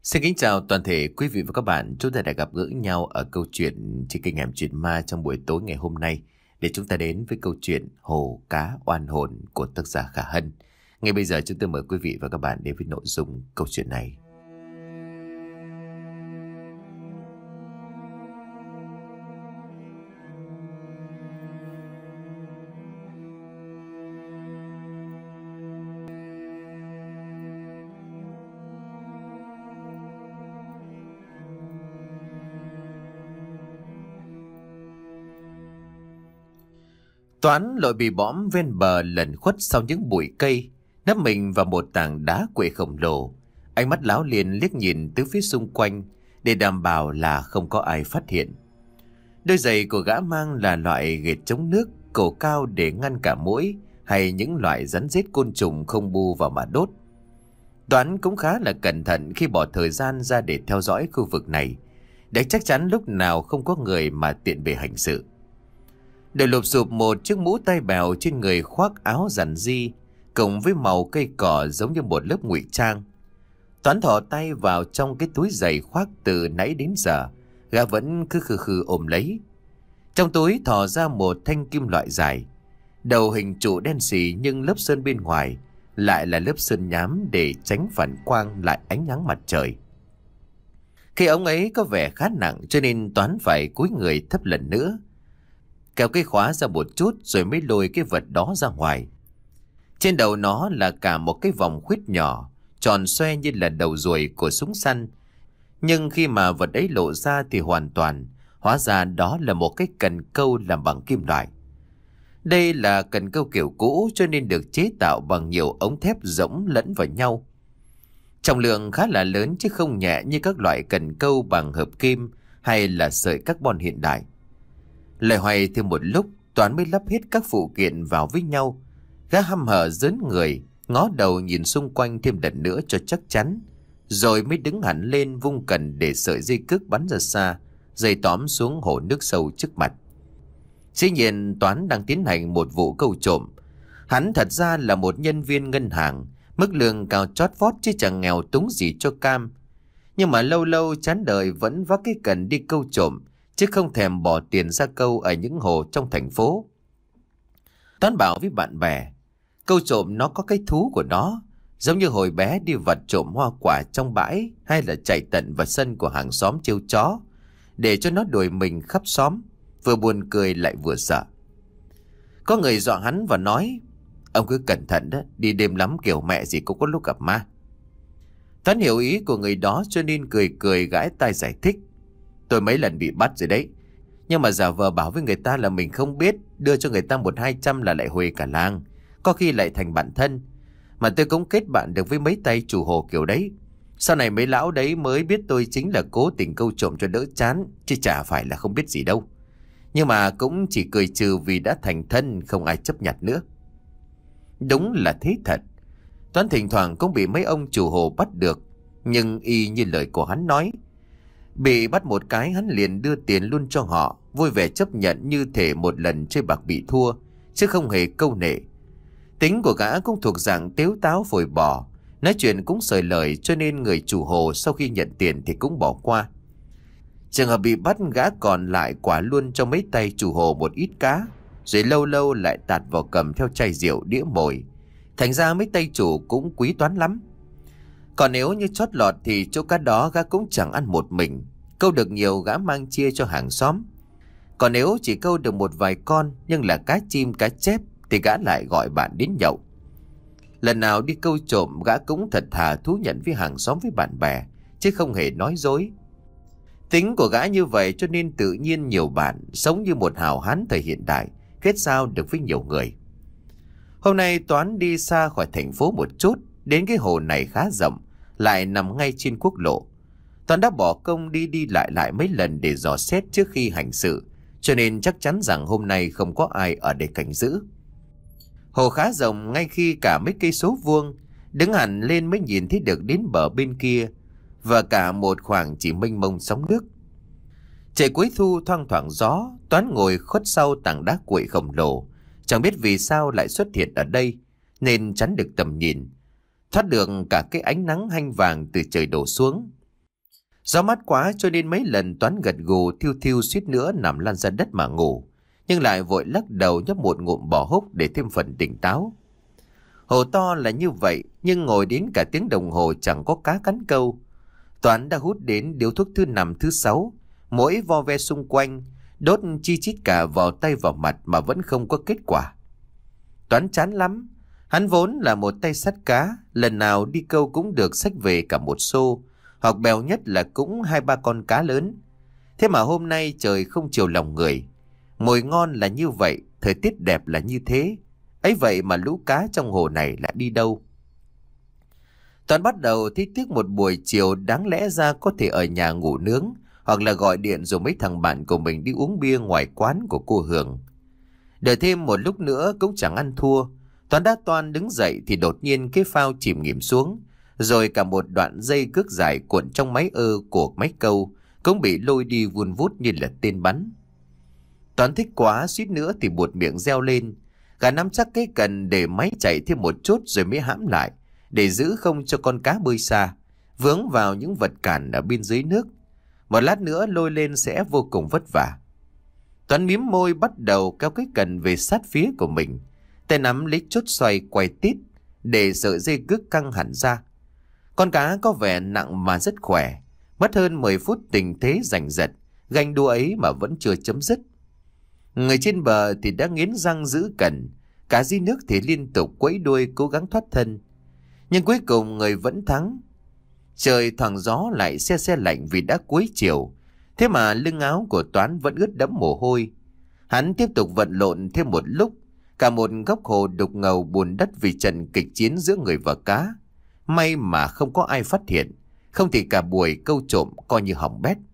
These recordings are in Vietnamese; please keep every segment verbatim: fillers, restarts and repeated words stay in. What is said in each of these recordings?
Xin kính chào toàn thể quý vị và các bạn. Chúng ta đã gặp gỡ nhau ở câu chuyện trên kênh Hẻm Chuyện Ma trong buổi tối ngày hôm nay để chúng ta đến với câu chuyện Hồ Cá Oan Hồn của tác giả Khả Hân. Ngay bây giờ chúng tôi mời quý vị và các bạn đến với nội dung câu chuyện này. Toán lội bị bõm ven bờ lẩn khuất sau những bụi cây, nấp mình vào một tảng đá quệ khổng lồ. Ánh mắt láo liền liếc nhìn tứ phía xung quanh để đảm bảo là không có ai phát hiện. Đôi giày của gã mang là loại ghệt chống nước, cổ cao để ngăn cả muỗi hay những loại rắn rết côn trùng không bu vào mà đốt. Toán cũng khá là cẩn thận khi bỏ thời gian ra để theo dõi khu vực này, để chắc chắn lúc nào không có người mà tiện bề hành sự. Để lụp sụp một chiếc mũ tai bèo trên người khoác áo giản di, cộng với màu cây cỏ giống như một lớp ngụy trang. Toán thò tay vào trong cái túi giày khoác từ nãy đến giờ, gã vẫn cứ khư khư ôm lấy. Trong túi thò ra một thanh kim loại dài, đầu hình trụ đen xì nhưng lớp sơn bên ngoài lại là lớp sơn nhám để tránh phản quang lại ánh nắng mặt trời. Khi ống ấy có vẻ khá nặng cho nên Toán phải cúi người thấp lần nữa, kéo cái khóa ra một chút rồi mới lôi cái vật đó ra ngoài. Trên đầu nó là cả một cái vòng khuyết nhỏ, tròn xoe như là đầu ruồi của súng săn. Nhưng khi mà vật ấy lộ ra thì hoàn toàn, hóa ra đó là một cái cần câu làm bằng kim loại. Đây là cần câu kiểu cũ cho nên được chế tạo bằng nhiều ống thép rỗng lẫn vào nhau. Trọng lượng khá là lớn chứ không nhẹ như các loại cần câu bằng hợp kim hay là sợi carbon hiện đại. Lại hoay thêm một lúc, Toán mới lắp hết các phụ kiện vào với nhau. Gã hăm hở dớn người, ngó đầu nhìn xung quanh thêm lần nữa cho chắc chắn, rồi mới đứng hẳn lên vung cần để sợi dây cước bắn ra xa, dây tóm xuống hồ nước sâu trước mặt. Dĩ nhiên Toán đang tiến hành một vụ câu trộm. Hắn thật ra là một nhân viên ngân hàng, mức lương cao chót vót chứ chẳng nghèo túng gì cho cam. Nhưng mà lâu lâu chán đời vẫn vác cái cần đi câu trộm, chứ không thèm bỏ tiền ra câu ở những hồ trong thành phố. Toán bảo với bạn bè, câu trộm nó có cái thú của nó, giống như hồi bé đi vặt trộm hoa quả trong bãi hay là chạy tận vào sân của hàng xóm trêu chó, để cho nó đuổi mình khắp xóm, vừa buồn cười lại vừa sợ. Có người dọa hắn và nói, ông cứ cẩn thận đó, đi đêm lắm kiểu mẹ gì cũng có lúc gặp ma. Toán hiểu ý của người đó cho nên cười cười gãi tai giải thích. Tôi mấy lần bị bắt rồi đấy, nhưng mà giả vờ bảo với người ta là mình không biết, đưa cho người ta một hai trăm là lại huề cả làng, có khi lại thành bạn thân. Mà tôi cũng kết bạn được với mấy tay chủ hồ kiểu đấy. Sau này mấy lão đấy mới biết tôi chính là cố tình câu trộm cho đỡ chán, chứ chả phải là không biết gì đâu. Nhưng mà cũng chỉ cười trừ vì đã thành thân, không ai chấp nhặt nữa. Đúng là thế thật. Toán thỉnh thoảng cũng bị mấy ông chủ hồ bắt được, nhưng y như lời của hắn nói, bị bắt một cái hắn liền đưa tiền luôn cho họ, vui vẻ chấp nhận như thể một lần chơi bạc bị thua, chứ không hề câu nệ. Tính của gã cũng thuộc dạng tếu táo phổi bò, nói chuyện cũng sời lời cho nên người chủ hồ sau khi nhận tiền thì cũng bỏ qua. Trường hợp bị bắt, gã còn lại quả luôn cho mấy tay chủ hồ một ít cá, rồi lâu lâu lại tạt vào cầm theo chai rượu đĩa mồi. Thành ra mấy tay chủ cũng quý Toán lắm. Còn nếu như chót lọt thì chỗ cá đó gã cũng chẳng ăn một mình, câu được nhiều gã mang chia cho hàng xóm. Còn nếu chỉ câu được một vài con nhưng là cá chim cá chép thì gã lại gọi bạn đến nhậu. Lần nào đi câu trộm gã cũng thật thà thú nhận với hàng xóm với bạn bè, chứ không hề nói dối. Tính của gã như vậy cho nên tự nhiên nhiều bạn, sống như một hào hán thời hiện đại, kết giao được với nhiều người. Hôm nay Toán đi xa khỏi thành phố một chút, đến cái hồ này khá rộng, lại nằm ngay trên quốc lộ. Toán đã bỏ công đi đi lại lại mấy lần để dò xét trước khi hành sự, cho nên chắc chắn rằng hôm nay không có ai ở đây canh giữ. Hồ khá rộng, ngay khi cả mấy cây số vuông, đứng hẳn lên mới nhìn thấy được đến bờ bên kia, và cả một khoảng chỉ mênh mông sóng nước. Trời cuối thu thoang thoảng gió, Toán ngồi khuất sau tảng đá cuội khổng lồ, chẳng biết vì sao lại xuất hiện ở đây, nên chắn được tầm nhìn, thoát được cả cái ánh nắng hanh vàng từ trời đổ xuống. Gió mát quá cho nên mấy lần Toán gật gù thiêu thiêu suýt nữa nằm lăn ra đất mà ngủ, nhưng lại vội lắc đầu nhấp một ngụm bò húc để thêm phần tỉnh táo. Hồ to là như vậy, nhưng ngồi đến cả tiếng đồng hồ chẳng có cá cắn câu. Toán đã hút đến điếu thuốc thứ năm thứ sáu, mỗi vo ve xung quanh, đốt chi chít cả vào tay vào mặt mà vẫn không có kết quả. Toán chán lắm. Hắn vốn là một tay sắt cá, lần nào đi câu cũng được xách về cả một xô, hoặc bèo nhất là cũng hai ba con cá lớn. Thế mà hôm nay trời không chiều lòng người. Mồi ngon là như vậy, thời tiết đẹp là như thế. Ấy vậy mà lũ cá trong hồ này lại đi đâu? Toán bắt đầu thấy tiếc một buổi chiều đáng lẽ ra có thể ở nhà ngủ nướng, hoặc là gọi điện rồi mấy thằng bạn của mình đi uống bia ngoài quán của cô Hường. Đợi thêm một lúc nữa cũng chẳng ăn thua. Toán đã toan đứng dậy thì đột nhiên cái phao chìm nghỉm xuống, rồi cả một đoạn dây cước dài cuộn trong máy ơ của máy câu cũng bị lôi đi vun vút như là tên bắn. Toán thích quá, suýt nữa thì buột miệng reo lên. Gã nắm chắc cái cần để máy chạy thêm một chút rồi mới hãm lại, để giữ không cho con cá bơi xa, vướng vào những vật cản ở bên dưới nước. Một lát nữa lôi lên sẽ vô cùng vất vả. Toán mím môi bắt đầu kéo cái cần về sát phía của mình, tay nắm lấy chốt xoay quay tít để sợi dây cước căng hẳn ra. Con cá có vẻ nặng mà rất khỏe. Mất hơn mười phút tình thế giành giật, ganh đua ấy mà vẫn chưa chấm dứt. Người trên bờ thì đã nghiến răng giữ cần, cá dưới nước thì liên tục quẫy đuôi cố gắng thoát thân. Nhưng cuối cùng người vẫn thắng. Trời thoảng gió lại se se lạnh vì đã cuối chiều, thế mà lưng áo của Toán vẫn ướt đẫm mồ hôi. Hắn tiếp tục vận lộn thêm một lúc, cả một góc hồ đục ngầu bùn đất vì trận kịch chiến giữa người và cá. May mà không có ai phát hiện, không thì cả buổi câu trộm coi như hỏng bét.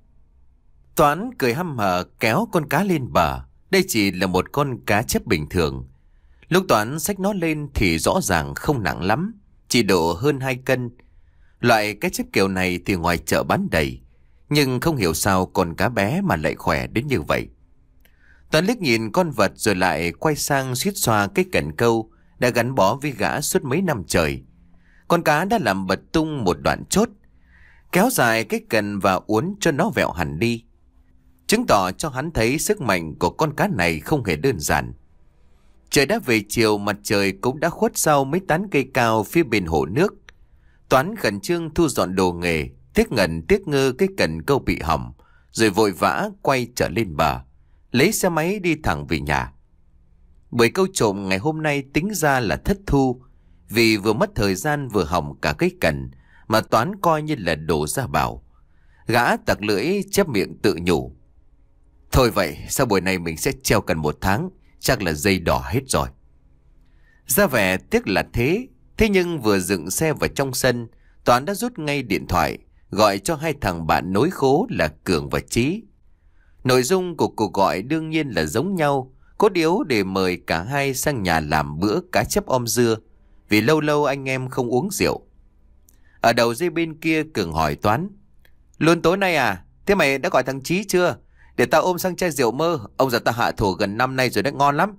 Toán cười hăm hở kéo con cá lên bờ. Đây chỉ là một con cá chép bình thường. Lúc Toán xách nó lên thì rõ ràng không nặng lắm, chỉ độ hơn hai cân. Loại cá chép kiểu này thì ngoài chợ bán đầy, nhưng không hiểu sao con cá bé mà lại khỏe đến như vậy. Toán liếc nhìn con vật rồi lại quay sang suýt xoa cái cần câu đã gắn bó với gã suốt mấy năm trời. Con cá đã làm bật tung một đoạn chốt, kéo dài cái cần và uốn cho nó vẹo hẳn đi, chứng tỏ cho hắn thấy sức mạnh của con cá này không hề đơn giản. Trời đã về chiều, mặt trời cũng đã khuất sau mấy tán cây cao phía bên hồ nước. Toán khẩn trương thu dọn đồ nghề, tiếc ngần tiếc ngơ cái cần câu bị hỏng, rồi vội vã quay trở lên bờ, lấy xe máy đi thẳng về nhà. Buổi câu trộm ngày hôm nay tính ra là thất thu, vì vừa mất thời gian vừa hỏng cả cái cần mà Toán coi như là đồ ra bảo. Gã tặc lưỡi chép miệng tự nhủ: thôi vậy, sau buổi này mình sẽ treo cần một tháng, chắc là dây đỏ hết rồi. Ra vẻ tiếc là thế, thế nhưng vừa dựng xe vào trong sân, Toán đã rút ngay điện thoại, gọi cho hai thằng bạn nối khố là Cường và Chí. Nội dung của cuộc gọi đương nhiên là giống nhau, có điều để mời cả hai sang nhà làm bữa cá chép om dưa, vì lâu lâu anh em không uống rượu. Ở đầu dây bên kia Cường hỏi Toán: luôn tối nay à? Thế mày đã gọi thằng Chí chưa? Để tao ôm sang chai rượu mơ, ông già ta hạ thổ gần năm nay rồi, đấy ngon lắm.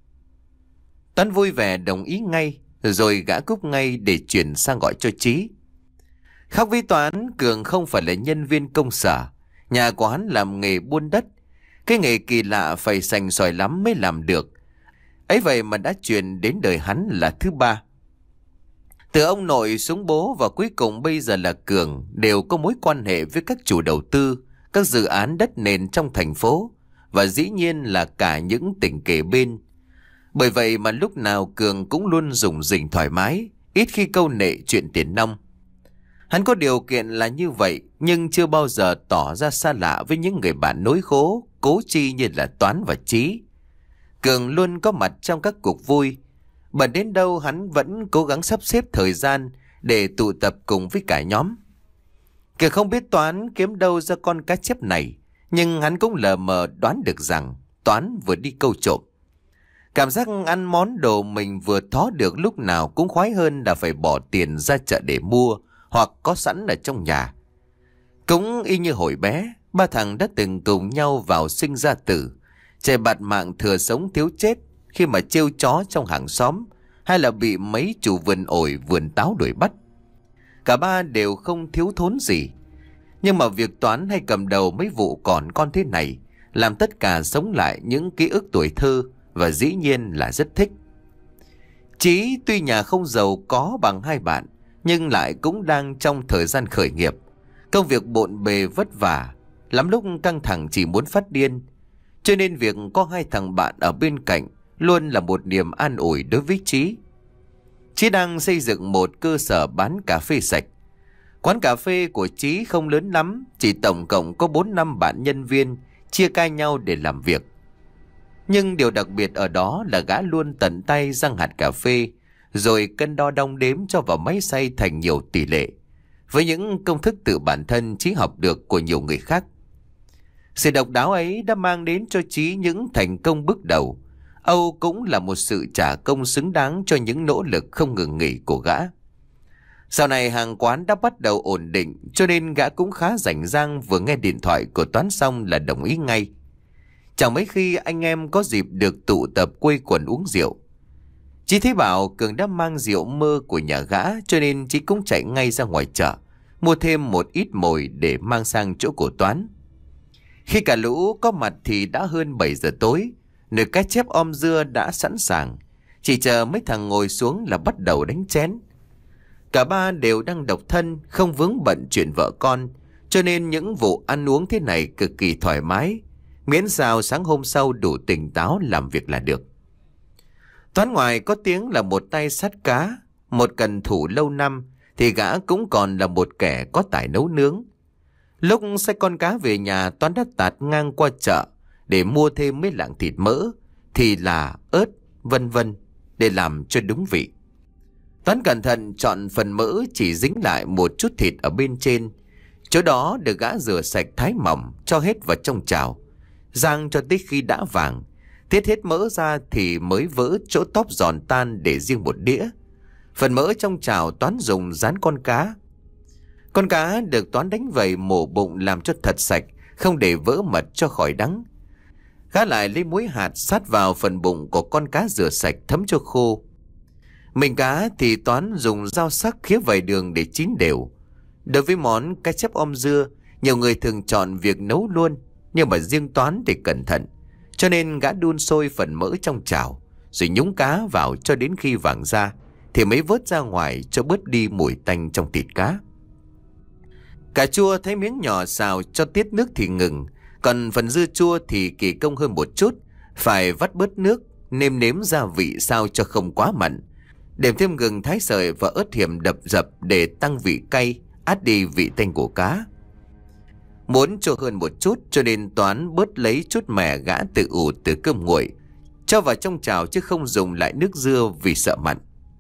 Toán vui vẻ đồng ý ngay, rồi gã cúp ngay để chuyển sang gọi cho Chí. Khác với Toán, Cường không phải là nhân viên công sở, nhà của hắn làm nghề buôn đất. Cái nghề kỳ lạ phải sành sỏi lắm mới làm được. Ấy vậy mà đã truyền đến đời hắn là thứ ba. Từ ông nội xuống bố và cuối cùng bây giờ là Cường đều có mối quan hệ với các chủ đầu tư, các dự án đất nền trong thành phố, và dĩ nhiên là cả những tỉnh kề bên. Bởi vậy mà lúc nào Cường cũng luôn rủng rỉnh thoải mái, ít khi câu nệ chuyện tiền nong. Hắn có điều kiện là như vậy, nhưng chưa bao giờ tỏ ra xa lạ với những người bạn nối khố, cố chi như là Toán và Chí. Cường luôn có mặt trong các cuộc vui, bận đến đâu hắn vẫn cố gắng sắp xếp thời gian để tụ tập cùng với cả nhóm. Cường không biết Toán kiếm đâu ra con cá chép này, nhưng hắn cũng lờ mờ đoán được rằng Toán vừa đi câu trộm. Cảm giác ăn món đồ mình vừa thó được lúc nào cũng khoái hơn là phải bỏ tiền ra chợ để mua, hoặc có sẵn ở trong nhà. Cũng y như hồi bé, ba thằng đã từng cùng nhau vào sinh ra tử, chạy bạt mạng thừa sống thiếu chết khi mà trêu chó trong hàng xóm, hay là bị mấy chủ vườn ổi vườn táo đuổi bắt. Cả ba đều không thiếu thốn gì, Nhưng mà việc Toán hay cầm đầu mấy vụ còn con thế này làm tất cả sống lại những ký ức tuổi thơ và dĩ nhiên là rất thích. Chí tuy nhà không giàu có bằng hai bạn nhưng lại cũng đang trong thời gian khởi nghiệp. Công việc bộn bề vất vả, lắm lúc căng thẳng chỉ muốn phát điên. Cho nên việc có hai thằng bạn ở bên cạnh luôn là một niềm an ủi đối với Chí. Chí đang xây dựng một cơ sở bán cà phê sạch. Quán cà phê của Chí không lớn lắm, chỉ tổng cộng có bốn năm bạn nhân viên chia ca nhau để làm việc. Nhưng điều đặc biệt ở đó là gã luôn tận tay rang hạt cà phê, rồi cân đo đong đếm cho vào máy xay thành nhiều tỷ lệ, với những công thức tự bản thân Chí học được của nhiều người khác. Sự độc đáo ấy đã mang đến cho Chí những thành công bước đầu. Âu cũng là một sự trả công xứng đáng cho những nỗ lực không ngừng nghỉ của gã. Sau này hàng quán đã bắt đầu ổn định, cho nên gã cũng khá rảnh rang, vừa nghe điện thoại của Toán xong là đồng ý ngay. Chẳng mấy khi anh em có dịp được tụ tập quây quần uống rượu. Chí thấy bảo Cường đã mang rượu mơ của nhà gã, cho nên Chí cũng chạy ngay ra ngoài chợ mua thêm một ít mồi để mang sang chỗ của Toán. Khi cả lũ có mặt thì đã hơn bảy giờ tối. Nồi cá chép om dưa đã sẵn sàng, chỉ chờ mấy thằng ngồi xuống là bắt đầu đánh chén. Cả ba đều đang độc thân, không vướng bận chuyện vợ con, cho nên những vụ ăn uống thế này cực kỳ thoải mái, miễn sao sáng hôm sau đủ tỉnh táo làm việc là được. Toán ngoài có tiếng là một tay sắt cá, một cần thủ lâu năm, thì gã cũng còn là một kẻ có tài nấu nướng. Lúc xách con cá về nhà, Toán đã tạt ngang qua chợ để mua thêm mấy lạng thịt mỡ, thì là ớt, vân vân để làm cho đúng vị. Toán cẩn thận chọn phần mỡ chỉ dính lại một chút thịt ở bên trên. Chỗ đó được gã rửa sạch thái mỏng, cho hết vào trong chảo, rang cho tới khi đã vàng. Tiết hết mỡ ra thì mới vỡ chỗ tóp giòn tan để riêng một đĩa. Phần mỡ trong chảo Toán dùng rán con cá. Con cá được Toán đánh vầy mổ bụng làm cho thật sạch, không để vỡ mật cho khỏi đắng. Gã lại lấy muối hạt sát vào phần bụng của con cá rửa sạch thấm cho khô. Mình cá thì Toán dùng dao sắc khía vài đường để chín đều. Đối với món cá chép om dưa, nhiều người thường chọn việc nấu luôn, nhưng mà riêng Toán thì cẩn thận, cho nên gã đun sôi phần mỡ trong chảo, rồi nhúng cá vào cho đến khi vàng ra thì mới vớt ra ngoài cho bớt đi mùi tanh trong thịt cá. Cà chua thấy miếng nhỏ xào cho tiết nước thì ngừng, còn phần dưa chua thì kỳ công hơn một chút, phải vắt bớt nước, nêm nếm gia vị sao cho không quá mặn. Đem thêm gừng thái sợi và ớt hiểm đập dập để tăng vị cay, át đi vị tanh của cá. Muốn cho hơn một chút cho nên Toán bớt lấy chút mè gã tự ủ từ cơm nguội, cho vào trong chảo chứ không dùng lại nước dưa vì sợ mặn.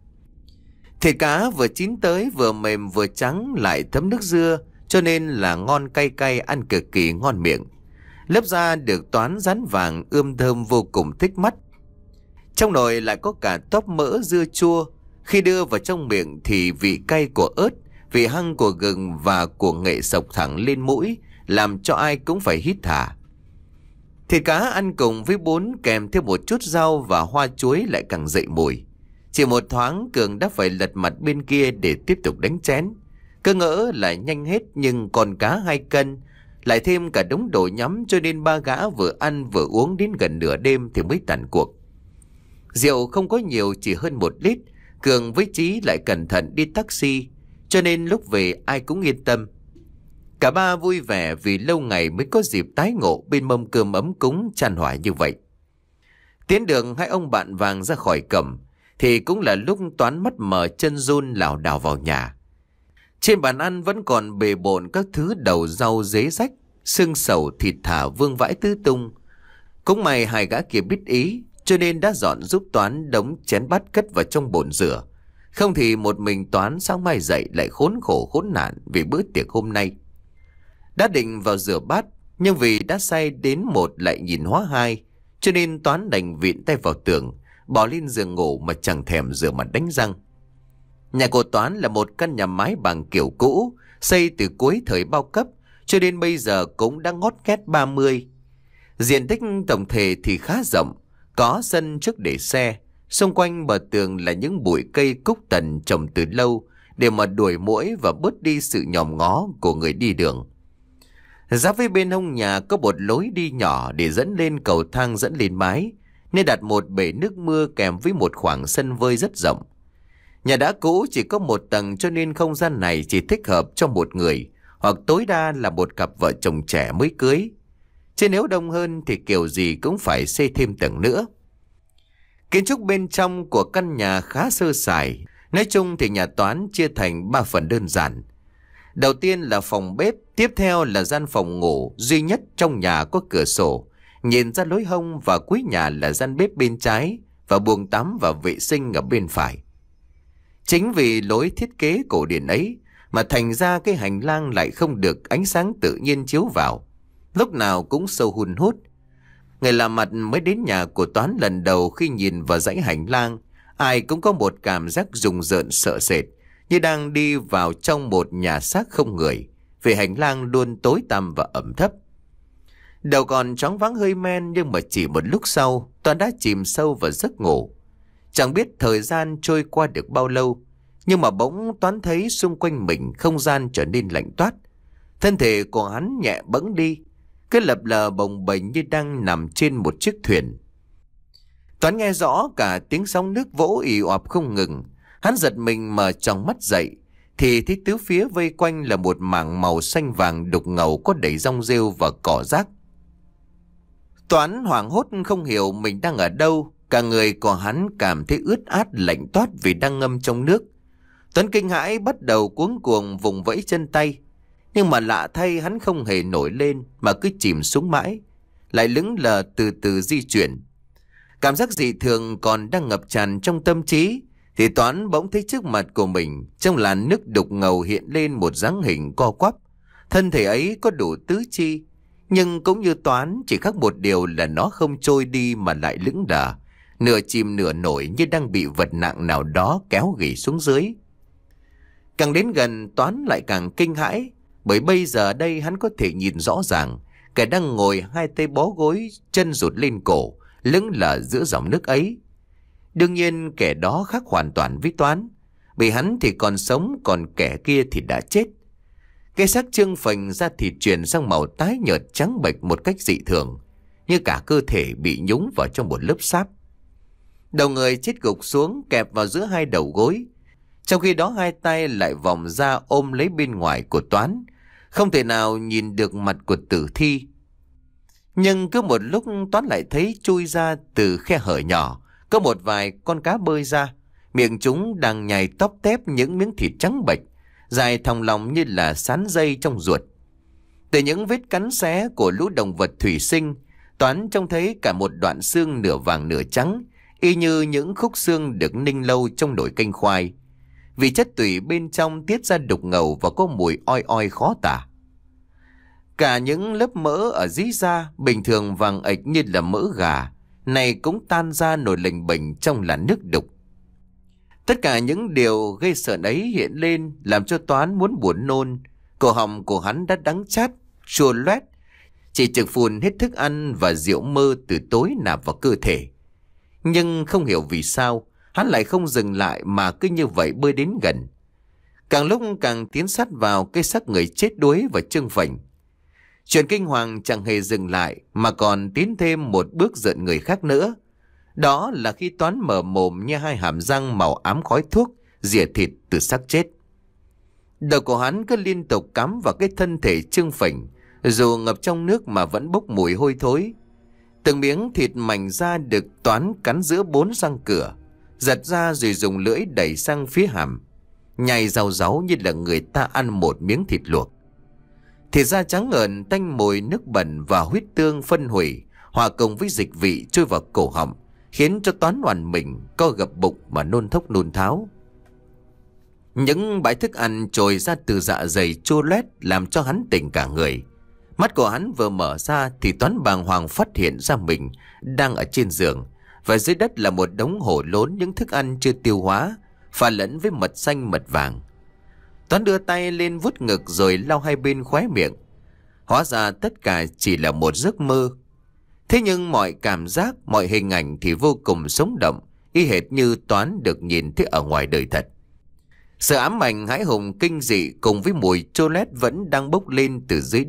Thịt cá vừa chín tới vừa mềm vừa trắng lại thấm nước dưa, cho nên là ngon cay cay, ăn cực kỳ ngon miệng. Lớp da được Toán rán vàng ươm thơm vô cùng thích mắt. Trong nồi lại có cả tóp mỡ dưa chua. Khi đưa vào trong miệng thì vị cay của ớt, vị hăng của gừng và của nghệ sộc thẳng lên mũi, làm cho ai cũng phải hít thả. Thịt cá ăn cùng với bún kèm thêm một chút rau và hoa chuối lại càng dậy mùi. Chỉ một thoáng Cường đã phải lật mặt bên kia để tiếp tục đánh chén. Cứ ngỡ là nhanh hết nhưng còn cá hai cân, lại thêm cả đống đồ nhắm, cho nên ba gã vừa ăn vừa uống đến gần nửa đêm thì mới tàn cuộc. Rượu không có nhiều, chỉ hơn một lít. Cường với Chí lại cẩn thận đi taxi, cho nên lúc về ai cũng yên tâm. Cả ba vui vẻ vì lâu ngày mới có dịp tái ngộ bên mâm cơm ấm cúng chan hòa như vậy. Tiến đường hai ông bạn vàng ra khỏi cổng thì cũng là lúc Toán mắt mờ chân run lảo đảo vào nhà. Trên bàn ăn vẫn còn bề bộn các thứ đầu rau dế rách, xương sầu thịt thả vương vãi tứ tung. Cũng may hai gã kia biết ý, cho nên đã dọn giúp Toán đống chén bát cất vào trong bồn rửa. Không thì một mình Toán sáng mai dậy lại khốn khổ khốn nạn vì bữa tiệc hôm nay. Đã định vào rửa bát, nhưng vì đã say đến một lại nhìn hóa hai, cho nên Toán đành vịn tay vào tường, bỏ lên giường ngủ mà chẳng thèm rửa mặt đánh răng. Nhà của Toán là một căn nhà mái bằng kiểu cũ, xây từ cuối thời bao cấp, cho đến bây giờ cũng đã ngót nghét ba mươi. Diện tích tổng thể thì khá rộng, có sân trước để xe, xung quanh bờ tường là những bụi cây cúc tần trồng từ lâu để mà đuổi muỗi và bớt đi sự nhòm ngó của người đi đường. Giáp với bên hông nhà có một lối đi nhỏ để dẫn lên cầu thang dẫn lên mái, nên đặt một bể nước mưa kèm với một khoảng sân vơi rất rộng. Nhà đã cũ chỉ có một tầng cho nên không gian này chỉ thích hợp cho một người, hoặc tối đa là một cặp vợ chồng trẻ mới cưới. Chứ nếu đông hơn thì kiểu gì cũng phải xây thêm tầng nữa. Kiến trúc bên trong của căn nhà khá sơ sài. Nói chung thì nhà Toán chia thành ba phần đơn giản. Đầu tiên là phòng bếp, tiếp theo là gian phòng ngủ duy nhất trong nhà có cửa sổ, nhìn ra lối hông, và cuối nhà là gian bếp bên trái và buồng tắm và vệ sinh ở bên phải. Chính vì lối thiết kế cổ điển ấy mà thành ra cái hành lang lại không được ánh sáng tự nhiên chiếu vào, lúc nào cũng sâu hun hút. Người làm mặt mới đến nhà của Toán lần đầu, khi nhìn vào dãy hành lang, ai cũng có một cảm giác rùng rợn sợ sệt, như đang đi vào trong một nhà xác không người, vì hành lang luôn tối tăm và ẩm thấp. Đầu còn choáng váng hơi men, nhưng mà chỉ một lúc sau Toán đã chìm sâu vào giấc ngủ. Chẳng biết thời gian trôi qua được bao lâu, nhưng mà bỗng Toán thấy xung quanh mình không gian trở nên lạnh toát. Thân thể của hắn nhẹ bẫng đi, cứ lập lờ bồng bềnh như đang nằm trên một chiếc thuyền. Toán nghe rõ cả tiếng sóng nước vỗ ì oạp không ngừng. Hắn giật mình mở tròng mắt dậy, thì thấy tứ phía vây quanh là một mảng màu xanh vàng đục ngầu, có đầy rong rêu và cỏ rác. Toán hoảng hốt không hiểu mình đang ở đâu. Cả người của hắn cảm thấy ướt át lạnh toát vì đang ngâm trong nước. Toán kinh hãi bắt đầu cuống cuồng vùng vẫy chân tay. Nhưng mà lạ thay, hắn không hề nổi lên mà cứ chìm xuống mãi, lại lững lờ từ từ di chuyển. Cảm giác dị thường còn đang ngập tràn trong tâm trí, thì Toán bỗng thấy trước mặt của mình, trong làn nước đục ngầu hiện lên một dáng hình co quắp. Thân thể ấy có đủ tứ chi, nhưng cũng như Toán, chỉ khác một điều là nó không trôi đi mà lại lững lờ, nửa chìm nửa nổi, như đang bị vật nặng nào đó kéo ghì xuống dưới. Càng đến gần, Toán lại càng kinh hãi, bởi bây giờ đây hắn có thể nhìn rõ ràng kẻ đang ngồi hai tay bó gối, chân rụt lên cổ, lững lờ giữa dòng nước ấy. Đương nhiên kẻ đó khác hoàn toàn với Toán, vì hắn thì còn sống, còn kẻ kia thì đã chết. Cái xác trương phình ra thịt chuyển sang màu tái nhợt trắng bệch một cách dị thường, như cả cơ thể bị nhúng vào trong một lớp sáp. Đầu người chết gục xuống kẹp vào giữa hai đầu gối, trong khi đó hai tay lại vòng ra ôm lấy bên ngoài của Toán, không thể nào nhìn được mặt của tử thi. Nhưng cứ một lúc Toán lại thấy chui ra từ khe hở nhỏ có một vài con cá bơi ra, miệng chúng đang nhai tóp tép những miếng thịt trắng bệch, dài thòng lòng như là sán dây trong ruột. Từ những vết cắn xé của lũ động vật thủy sinh, Toán trông thấy cả một đoạn xương nửa vàng nửa trắng, y như những khúc xương được ninh lâu trong nồi canh khoai. Vì chất tủy bên trong tiết ra đục ngầu và có mùi oi oi khó tả. Cả những lớp mỡ ở dưới da bình thường vàng ạch như là mỡ gà, này cũng tan ra nổi lềnh bềnh trong làn nước đục. Tất cả những điều gây sợ ấy hiện lên làm cho Toán muốn buồn nôn. Cổ họng của hắn đã đắng chát, chua loét, chỉ trực phun hết thức ăn và rượu mơ từ tối nạp vào cơ thể. Nhưng không hiểu vì sao hắn lại không dừng lại mà cứ như vậy bơi đến gần. Càng lúc càng tiến sát vào cái xác người chết đuối và trương phình. Chuyện kinh hoàng chẳng hề dừng lại mà còn tiến thêm một bước giận người khác nữa. Đó là khi Toán mở mồm như hai hàm răng màu ám khói thuốc rỉa thịt từ xác chết. Đầu của hắn cứ liên tục cắm vào cái thân thể trương phình, dù ngập trong nước mà vẫn bốc mùi hôi thối. Từng miếng thịt mảnh da được Toán cắn giữa bốn răng cửa, giật ra rồi dùng lưỡi đẩy sang phía hàm, nhai rau ráu như là người ta ăn một miếng thịt luộc. Thịt da trắng ngợn tanh mùi nước bẩn và huyết tương phân hủy hòa cùng với dịch vị trôi vào cổ họng, khiến cho Toán oằn mình, co gập bụng mà nôn thốc nôn tháo. Những bãi thức ăn trồi ra từ dạ dày chua loét làm cho hắn tỉnh cả người. Mắt của hắn vừa mở ra thì Toán bàng hoàng phát hiện ra mình đang ở trên giường, và dưới đất là một đống hổ lốn những thức ăn chưa tiêu hóa, pha lẫn với mật xanh mật vàng. Toán đưa tay lên vuốt ngực rồi lau hai bên khóe miệng. Hóa ra tất cả chỉ là một giấc mơ. Thế nhưng mọi cảm giác, mọi hình ảnh thì vô cùng sống động, y hệt như Toán được nhìn thấy ở ngoài đời thật. Sự ám ảnh hãi hùng kinh dị cùng với mùi chô lét vẫn đang bốc lên từ dưới đất,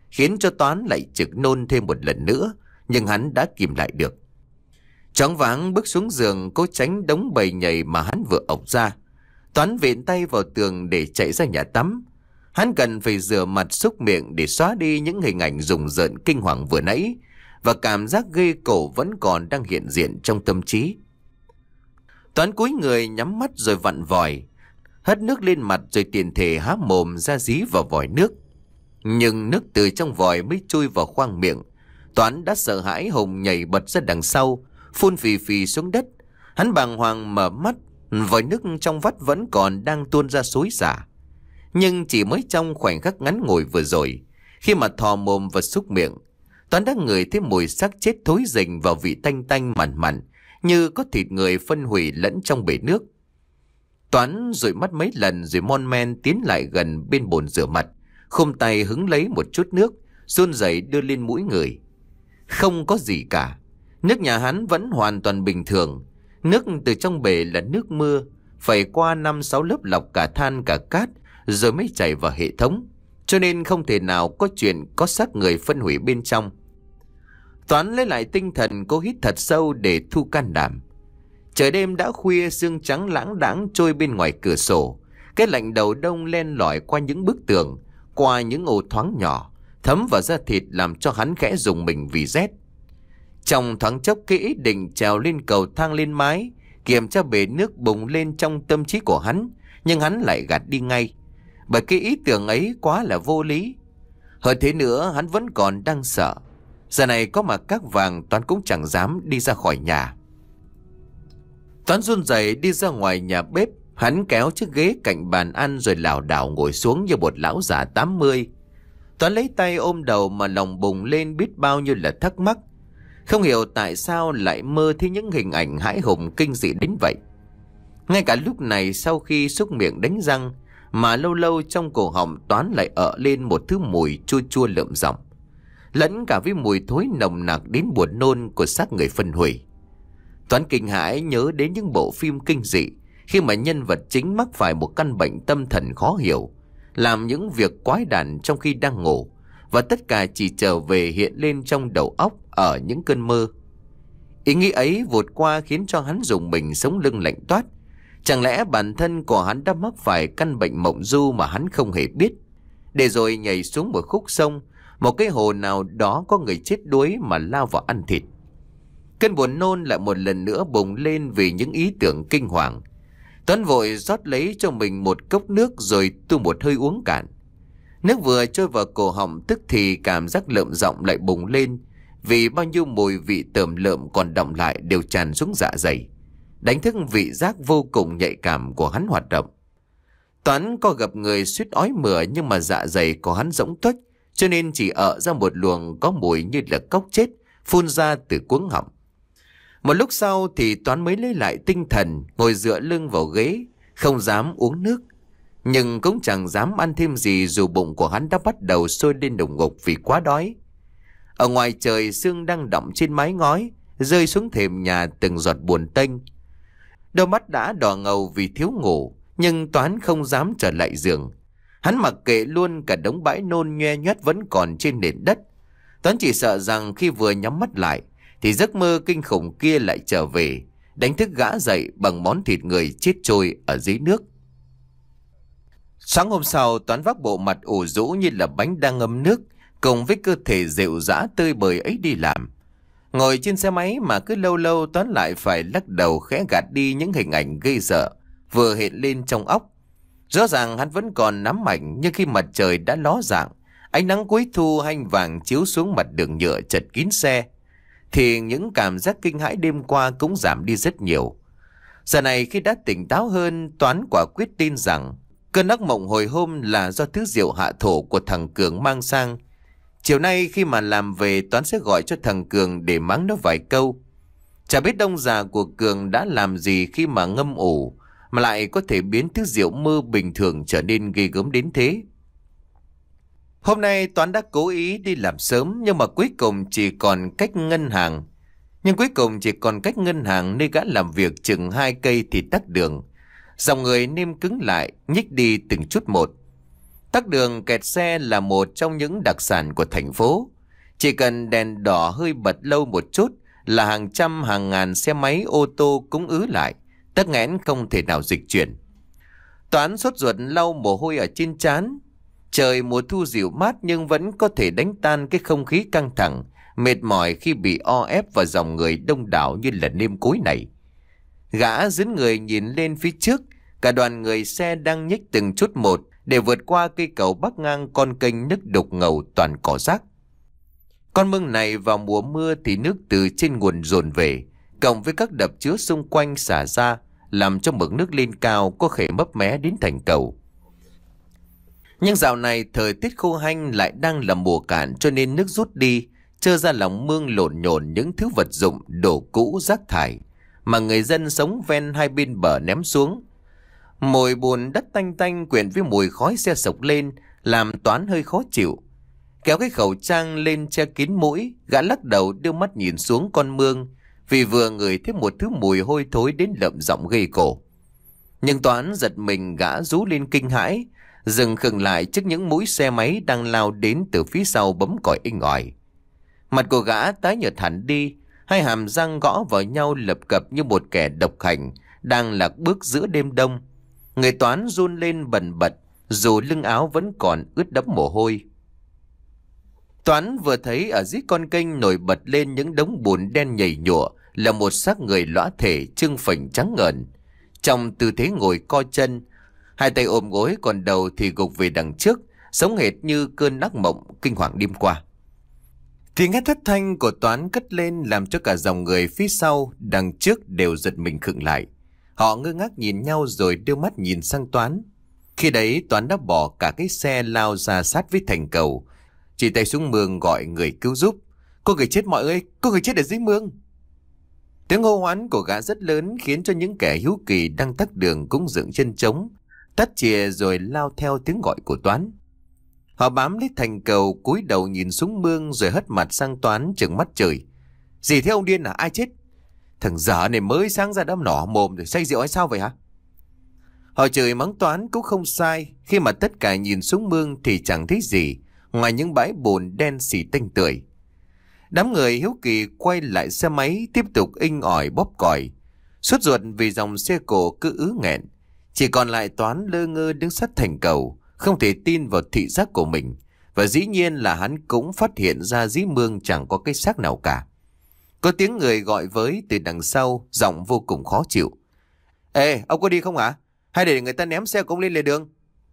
khiến cho Toán lại trực nôn thêm một lần nữa, nhưng hắn đã kìm lại được. Choáng váng bước xuống giường cố tránh đống bầy nhầy mà hắn vừa ộc ra. Toán vịn tay vào tường để chạy ra nhà tắm. Hắn cần phải rửa mặt súc miệng để xóa đi những hình ảnh rùng rợn kinh hoàng vừa nãy, và cảm giác ghê cổ vẫn còn đang hiện diện trong tâm trí. Toán cúi người nhắm mắt rồi vặn vòi, hất nước lên mặt rồi tiền thể há mồm ra dí vào vòi nước. Nhưng nước từ trong vòi mới chui vào khoang miệng. Toán đã sợ hãi hồn nhảy bật ra đằng sau, phun phì phì xuống đất. Hắn bàng hoàng mở mắt, vòi nước trong vắt vẫn còn đang tuôn ra xối xả. Nhưng chỉ mới trong khoảnh khắc ngắn ngủi vừa rồi, khi mà thò mồm và xúc miệng, Toán đã ngửi thấy mùi xác chết thối rình vào vị tanh tanh mặn mặn, như có thịt người phân hủy lẫn trong bể nước. Toán dụi mắt mấy lần rồi mon men tiến lại gần bên bồn rửa mặt, khum tay hứng lấy một chút nước, run rẩy đưa lên mũi người. Không có gì cả. Nước nhà hắn vẫn hoàn toàn bình thường. Nước từ trong bể là nước mưa, phải qua năm sáu lớp lọc cả than cả cát rồi mới chảy vào hệ thống, cho nên không thể nào có chuyện có xác người phân hủy bên trong. Toán lấy lại tinh thần, cố hít thật sâu để thu can đảm. Trời đêm đã khuya, sương trắng lãng đãng trôi bên ngoài cửa sổ. Cái lạnh đầu đông len lỏi qua những bức tường, qua những ô thoáng nhỏ, thấm vào da thịt làm cho hắn khẽ rùng mình vì rét. Trong thoáng chốc, cái ý định trèo lên cầu thang lên mái, kiểm tra bể nước bùng lên trong tâm trí của hắn, nhưng hắn lại gạt đi ngay, bởi cái ý tưởng ấy quá là vô lý. Hơn thế nữa, hắn vẫn còn đang sợ. Giờ này có mà các vàng, Toán cũng chẳng dám đi ra khỏi nhà. Toán run rẩy đi ra ngoài nhà bếp. Hắn kéo chiếc ghế cạnh bàn ăn rồi lảo đảo ngồi xuống như một lão già tám mươi. Toán lấy tay ôm đầu mà lòng bùng lên biết bao nhiêu là thắc mắc. Không hiểu tại sao lại mơ thấy những hình ảnh hãi hùng kinh dị đến vậy. Ngay cả lúc này, sau khi súc miệng đánh răng, mà lâu lâu trong cổ họng Toán lại ợ lên một thứ mùi chua chua lợm giọng, lẫn cả với mùi thối nồng nặc đến buồn nôn của xác người phân hủy. Toán kinh hãi nhớ đến những bộ phim kinh dị khi mà nhân vật chính mắc phải một căn bệnh tâm thần khó hiểu, làm những việc quái đản trong khi đang ngủ, và tất cả chỉ trở về hiện lên trong đầu óc ở những cơn mơ. Ý nghĩ ấy vụt qua khiến cho hắn rùng mình sống lưng lạnh toát. Chẳng lẽ bản thân của hắn đã mắc phải căn bệnh mộng du mà hắn không hề biết, để rồi nhảy xuống một khúc sông, một cái hồ nào đó có người chết đuối mà lao vào ăn thịt. Cơn buồn nôn lại một lần nữa bùng lên vì những ý tưởng kinh hoàng. Toán vội rót lấy cho mình một cốc nước rồi tu một hơi uống cạn. Nước vừa trôi vào cổ họng, tức thì cảm giác lợm giọng lại bùng lên, vì bao nhiêu mùi vị tởm lợm còn đọng lại đều tràn xuống dạ dày, đánh thức vị giác vô cùng nhạy cảm của hắn hoạt động. Toán có gặp người suýt ói mửa, nhưng mà dạ dày của hắn rỗng tuếch, cho nên chỉ ợ ra một luồng có mùi như là cóc chết phun ra từ cuống họng. Một lúc sau thì Toán mới lấy lại tinh thần, ngồi dựa lưng vào ghế, không dám uống nước, nhưng cũng chẳng dám ăn thêm gì dù bụng của hắn đã bắt đầu sôi lên đùng ngục vì quá đói. Ở ngoài trời, sương đang đọng trên mái ngói, rơi xuống thềm nhà từng giọt buồn tênh. Đôi mắt đã đỏ ngầu vì thiếu ngủ, nhưng Toán không dám trở lại giường. Hắn mặc kệ luôn cả đống bãi nôn nhoe nhoét vẫn còn trên nền đất. Toán chỉ sợ rằng khi vừa nhắm mắt lại thì giấc mơ kinh khủng kia lại trở về, đánh thức gã dậy bằng món thịt người chết trôi ở dưới nước. Sáng hôm sau, Toán vác bộ mặt ủ rũ như là bánh đang ngâm nước, cùng với cơ thể rệu rã tơi bời ấy đi làm. Ngồi trên xe máy mà cứ lâu lâu Toán lại phải lắc đầu khẽ gạt đi những hình ảnh gây sợ vừa hiện lên trong óc. Rõ ràng hắn vẫn còn nắm ảnh, nhưng khi mặt trời đã ló dạng, ánh nắng cuối thu hanh vàng chiếu xuống mặt đường nhựa chật kín xe, thì những cảm giác kinh hãi đêm qua cũng giảm đi rất nhiều. Giờ này khi đã tỉnh táo hơn, Toán quả quyết tin rằng cơn ác mộng hồi hôm là do thứ rượu hạ thổ của thằng Cường mang sang. Chiều nay khi mà làm về, Toán sẽ gọi cho thằng Cường để mắng nó vài câu. Chả biết ông già của Cường đã làm gì khi mà ngâm ủ mà lại có thể biến thứ rượu mơ bình thường trở nên ghê gớm đến thế. Hôm nay Toán đã cố ý đi làm sớm, nhưng mà cuối cùng chỉ còn cách ngân hàng. Nhưng cuối cùng chỉ còn cách ngân hàng nơi gã làm việc chừng hai cây thì tắc đường. Dòng người nêm cứng lại, nhích đi từng chút một. Tắc đường kẹt xe là một trong những đặc sản của thành phố. Chỉ cần đèn đỏ hơi bật lâu một chút là hàng trăm hàng ngàn xe máy ô tô cũng ứ lại, tắc nghẽn không thể nào dịch chuyển. Toán sốt ruột lau mồ hôi ở trên trán. Trời mùa thu dịu mát nhưng vẫn có thể đánh tan cái không khí căng thẳng, mệt mỏi khi bị o ép vào dòng người đông đảo như là nêm cối này. Gã dướn người nhìn lên phía trước, cả đoàn người xe đang nhích từng chút một để vượt qua cây cầu bắc ngang con kênh nước đục ngầu toàn cỏ rác. Con mương này vào mùa mưa thì nước từ trên nguồn dồn về, cộng với các đập chứa xung quanh xả ra, làm cho mực nước lên cao có thể mấp mé đến thành cầu. Nhưng dạo này thời tiết khô hanh lại đang là mùa cạn, cho nên nước rút đi, trơ ra lòng mương lộn nhộn những thứ vật dụng, đồ cũ, rác thải mà người dân sống ven hai bên bờ ném xuống. Mùi bùn đất tanh tanh quyện với mùi khói xe sộc lên, làm Toán hơi khó chịu. Kéo cái khẩu trang lên che kín mũi, gã lắc đầu đưa mắt nhìn xuống con mương, vì vừa ngửi thấy một thứ mùi hôi thối đến lợm giọng gây cổ. Nhưng Toán giật mình, gã rú lên kinh hãi, dừng khựng lại trước những mũi xe máy đang lao đến từ phía sau bấm còi inh ỏi. Mặt của gã tái nhợt hẳn đi, hai hàm răng gõ vào nhau lập cập như một kẻ độc hành đang lạc bước giữa đêm đông. Người Toán run lên bần bật, dù lưng áo vẫn còn ướt đẫm mồ hôi. Toán vừa thấy ở dưới con kênh nổi bật lên những đống bùn đen nhầy nhụa là một xác người lõa thể trưng phình trắng ngợn, trong tư thế ngồi co chân, hai tay ôm gối, còn đầu thì gục về đằng trước, sống hệt như cơn ác mộng kinh hoàng đêm qua. Tiếng hét thất thanh của Toán cất lên làm cho cả dòng người phía sau, đằng trước đều giật mình khựng lại. Họ ngơ ngác nhìn nhau rồi đưa mắt nhìn sang Toán. Khi đấy Toán đã bỏ cả cái xe lao ra sát với thành cầu, chỉ tay xuống mương gọi người cứu giúp. Có người chết mọi ơi, có người chết ở dưới mương. Tiếng hô hoán của gã rất lớn khiến cho những kẻ hiếu kỳ đang tắc đường cũng dựng chân trống, tắt chìa rồi lao theo tiếng gọi của Toán. Họ bám lấy thành cầu, cúi đầu nhìn xuống mương rồi hất mặt sang Toán trừng mắt chửi: "Gì thế ông điên à? Ai chết? Thằng dở này mới sáng ra đã nỏ mồm rồi say rượu hay sao vậy hả?" Họ chửi mắng Toán cũng không sai, khi mà tất cả nhìn xuống mương thì chẳng thấy gì ngoài những bãi bùn đen xì tanh tưởi. Đám người hiếu kỳ quay lại xe máy tiếp tục inh ỏi bóp còi, sốt ruột vì dòng xe cổ cứ ứ nghẹn. Chỉ còn lại Toán lơ ngơ đứng sát thành cầu, không thể tin vào thị giác của mình, và dĩ nhiên là hắn cũng phát hiện ra dưới mương chẳng có cái xác nào cả. Có tiếng người gọi với từ đằng sau, giọng vô cùng khó chịu: "Ê, ông có đi không hả? Hay để người ta ném xe của ông lên lề đường?"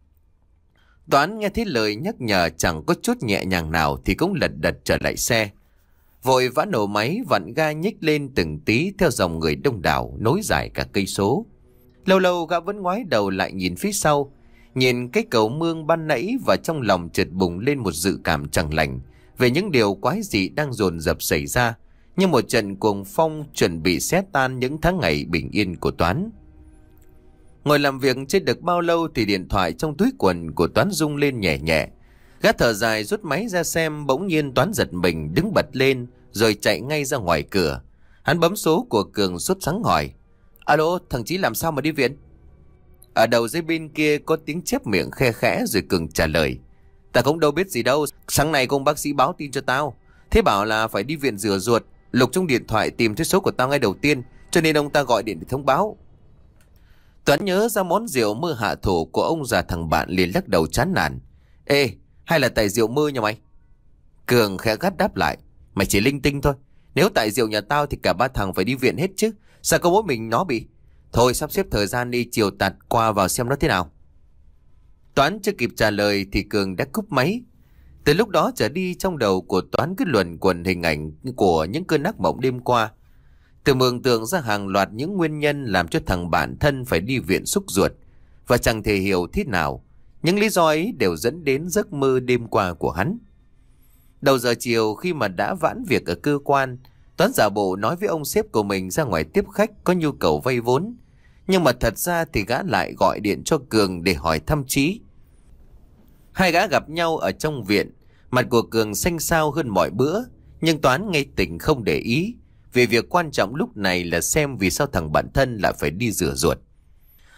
Toán nghe thấy lời nhắc nhở chẳng có chút nhẹ nhàng nào thì cũng lật đật trở lại xe, vội vã nổ máy vặn ga nhích lên từng tí theo dòng người đông đảo nối dài cả cây số. Lâu lâu gã vẫn ngoái đầu lại nhìn phía sau, nhìn cái cầu mương ban nãy, và trong lòng chợt bùng lên một dự cảm chẳng lành về những điều quái dị đang dồn dập xảy ra, như một trận cuồng phong chuẩn bị xé tan những tháng ngày bình yên của Toán. Ngồi làm việc chưa được bao lâu thì điện thoại trong túi quần của Toán rung lên nhẹ nhẹ. Gã thở dài rút máy ra xem, bỗng nhiên Toán giật mình đứng bật lên rồi chạy ngay ra ngoài cửa. Hắn bấm số của Cường sốt sắng hỏi: "Alo, thằng Chí làm sao mà đi viện?" Ở đầu dây bên kia có tiếng chép miệng khe khẽ rồi Cường trả lời: "Ta cũng đâu biết gì đâu, sáng nay công bác sĩ báo tin cho tao, thế bảo là phải đi viện rửa ruột, lục trong điện thoại tìm thấy số của tao ngay đầu tiên, cho nên ông ta gọi điện để thông báo." Toán nhớ ra món rượu mơ hạ thổ của ông già thằng bạn, liền lắc đầu chán nản: "Ê, hay là tại rượu mơ nhà mày?" Cường khẽ gắt đáp lại: "Mày chỉ linh tinh thôi, nếu tại rượu nhà tao thì cả ba thằng phải đi viện hết chứ, sao có mỗi mình nó bị? Thôi sắp xếp thời gian đi, chiều tạt qua vào xem nó thế nào." Toán chưa kịp trả lời thì Cường đã cúp máy. Từ lúc đó trở đi, trong đầu của Toán cứ luẩn quẩn hình ảnh của những cơn ác mộng đêm qua. Từ mường tượng ra hàng loạt những nguyên nhân làm cho thằng bạn thân phải đi viện xúc ruột, và chẳng thể hiểu thế nào những lý do ấy đều dẫn đến giấc mơ đêm qua của hắn. Đầu giờ chiều, khi mà đã vãn việc ở cơ quan, Toán giả bộ nói với ông sếp của mình ra ngoài tiếp khách có nhu cầu vay vốn. Nhưng mà thật ra thì gã lại gọi điện cho Cường để hỏi thăm Chí. Hai gã gặp nhau ở trong viện. Mặt của Cường xanh xao hơn mọi bữa, nhưng Toán ngây tỉnh không để ý, vì việc quan trọng lúc này là xem vì sao thằng bạn thân lại phải đi rửa ruột.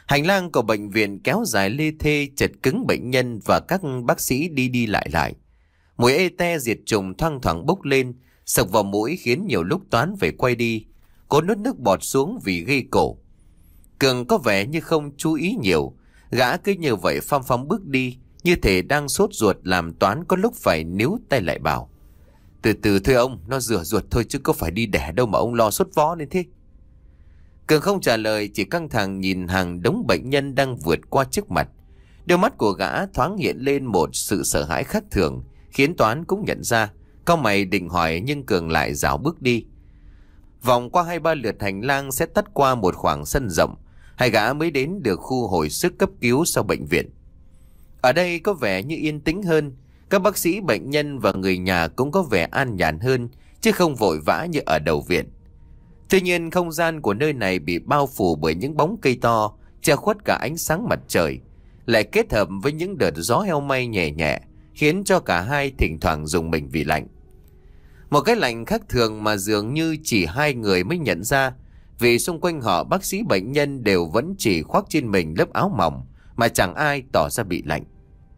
Hành lang của bệnh viện kéo dài lê thê, chật cứng bệnh nhân và các bác sĩ đi đi lại lại. Mùi ê te diệt trùng thoang thoảng bốc lên, sộc vào mũi khiến nhiều lúc Toán phải quay đi, cố nuốt nước bọt xuống vì gây cổ. Cường có vẻ như không chú ý nhiều, gã cứ như vậy phăm phăm bước đi, như thể đang sốt ruột, làm Toán có lúc phải níu tay lại bảo: Từ từ thôi ông, nó rửa ruột thôi chứ có phải đi đẻ đâu mà ông lo sốt vó lên thế. Cường không trả lời, chỉ căng thẳng nhìn hàng đống bệnh nhân đang vượt qua trước mặt. Đôi mắt của gã thoáng hiện lên một sự sợ hãi khác thường, khiến Toán cũng nhận ra. Cau mày định hỏi nhưng Cường lại rảo bước đi. Vòng qua hai ba lượt hành lang sẽ tắt qua một khoảng sân rộng, hai gã mới đến được khu hồi sức cấp cứu sau bệnh viện. Ở đây có vẻ như yên tĩnh hơn, các bác sĩ, bệnh nhân và người nhà cũng có vẻ an nhàn hơn, chứ không vội vã như ở đầu viện. Tuy nhiên không gian của nơi này bị bao phủ bởi những bóng cây to, che khuất cả ánh sáng mặt trời, lại kết hợp với những đợt gió heo may nhẹ nhẹ, khiến cho cả hai thỉnh thoảng rùng mình vì lạnh. Một cái lạnh khác thường mà dường như chỉ hai người mới nhận ra, vì xung quanh họ bác sĩ, bệnh nhân đều vẫn chỉ khoác trên mình lớp áo mỏng, mà chẳng ai tỏ ra bị lạnh.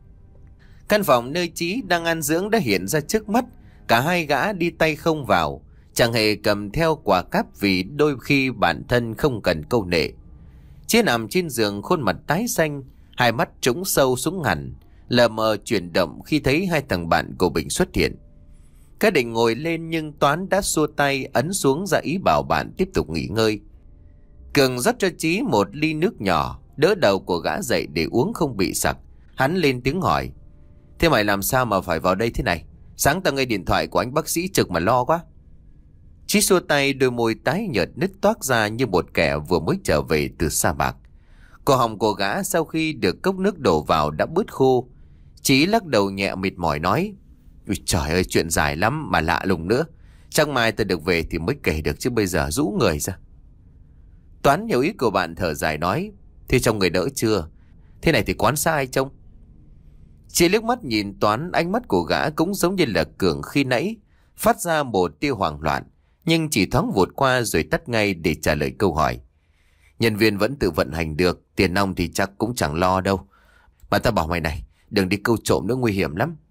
Căn phòng nơi Chí đang an dưỡng đã hiện ra trước mắt. Cả hai gã đi tay không vào, chẳng hề cầm theo quả cáp vì đôi khi bản thân không cần câu nệ. Chí nằm trên giường, khuôn mặt tái xanh, hai mắt trũng sâu xuống hẳn, lờ mờ chuyển động khi thấy hai thằng bạn của Bình xuất hiện. Cái định ngồi lên nhưng Toán đã xua tay ấn xuống, ra ý bảo bạn tiếp tục nghỉ ngơi. Cường rót cho Chí một ly nước nhỏ, đỡ đầu của gã dậy để uống không bị sặc. Hắn lên tiếng hỏi: Thế mày làm sao mà phải vào đây thế này? Sáng tao nghe điện thoại của anh bác sĩ trực mà lo quá. Chí xua tay, đôi môi tái nhợt nứt toác ra như một kẻ vừa mới trở về từ sa mạc. Cổ họng của gã sau khi được cốc nước đổ vào đã bứt khô. Chí lắc đầu nhẹ mệt mỏi nói: Ui trời ơi, chuyện dài lắm mà lạ lùng nữa. Chắc mai ta được về thì mới kể được, chứ bây giờ rũ người ra. Toán hiểu ý của bạn, thở dài nói: Thế trong người đỡ chưa? Thế này thì quán xa ai trông? Chỉ liếc mắt nhìn Toán, ánh mắt của gã cũng giống như là Cường khi nãy, phát ra một tia hoảng loạn, nhưng chỉ thoáng vụt qua rồi tắt ngay để trả lời câu hỏi. Nhân viên vẫn tự vận hành được, tiền nong thì chắc cũng chẳng lo đâu. Mà ta bảo mày này, đừng đi câu trộm nữa, nguy hiểm lắm.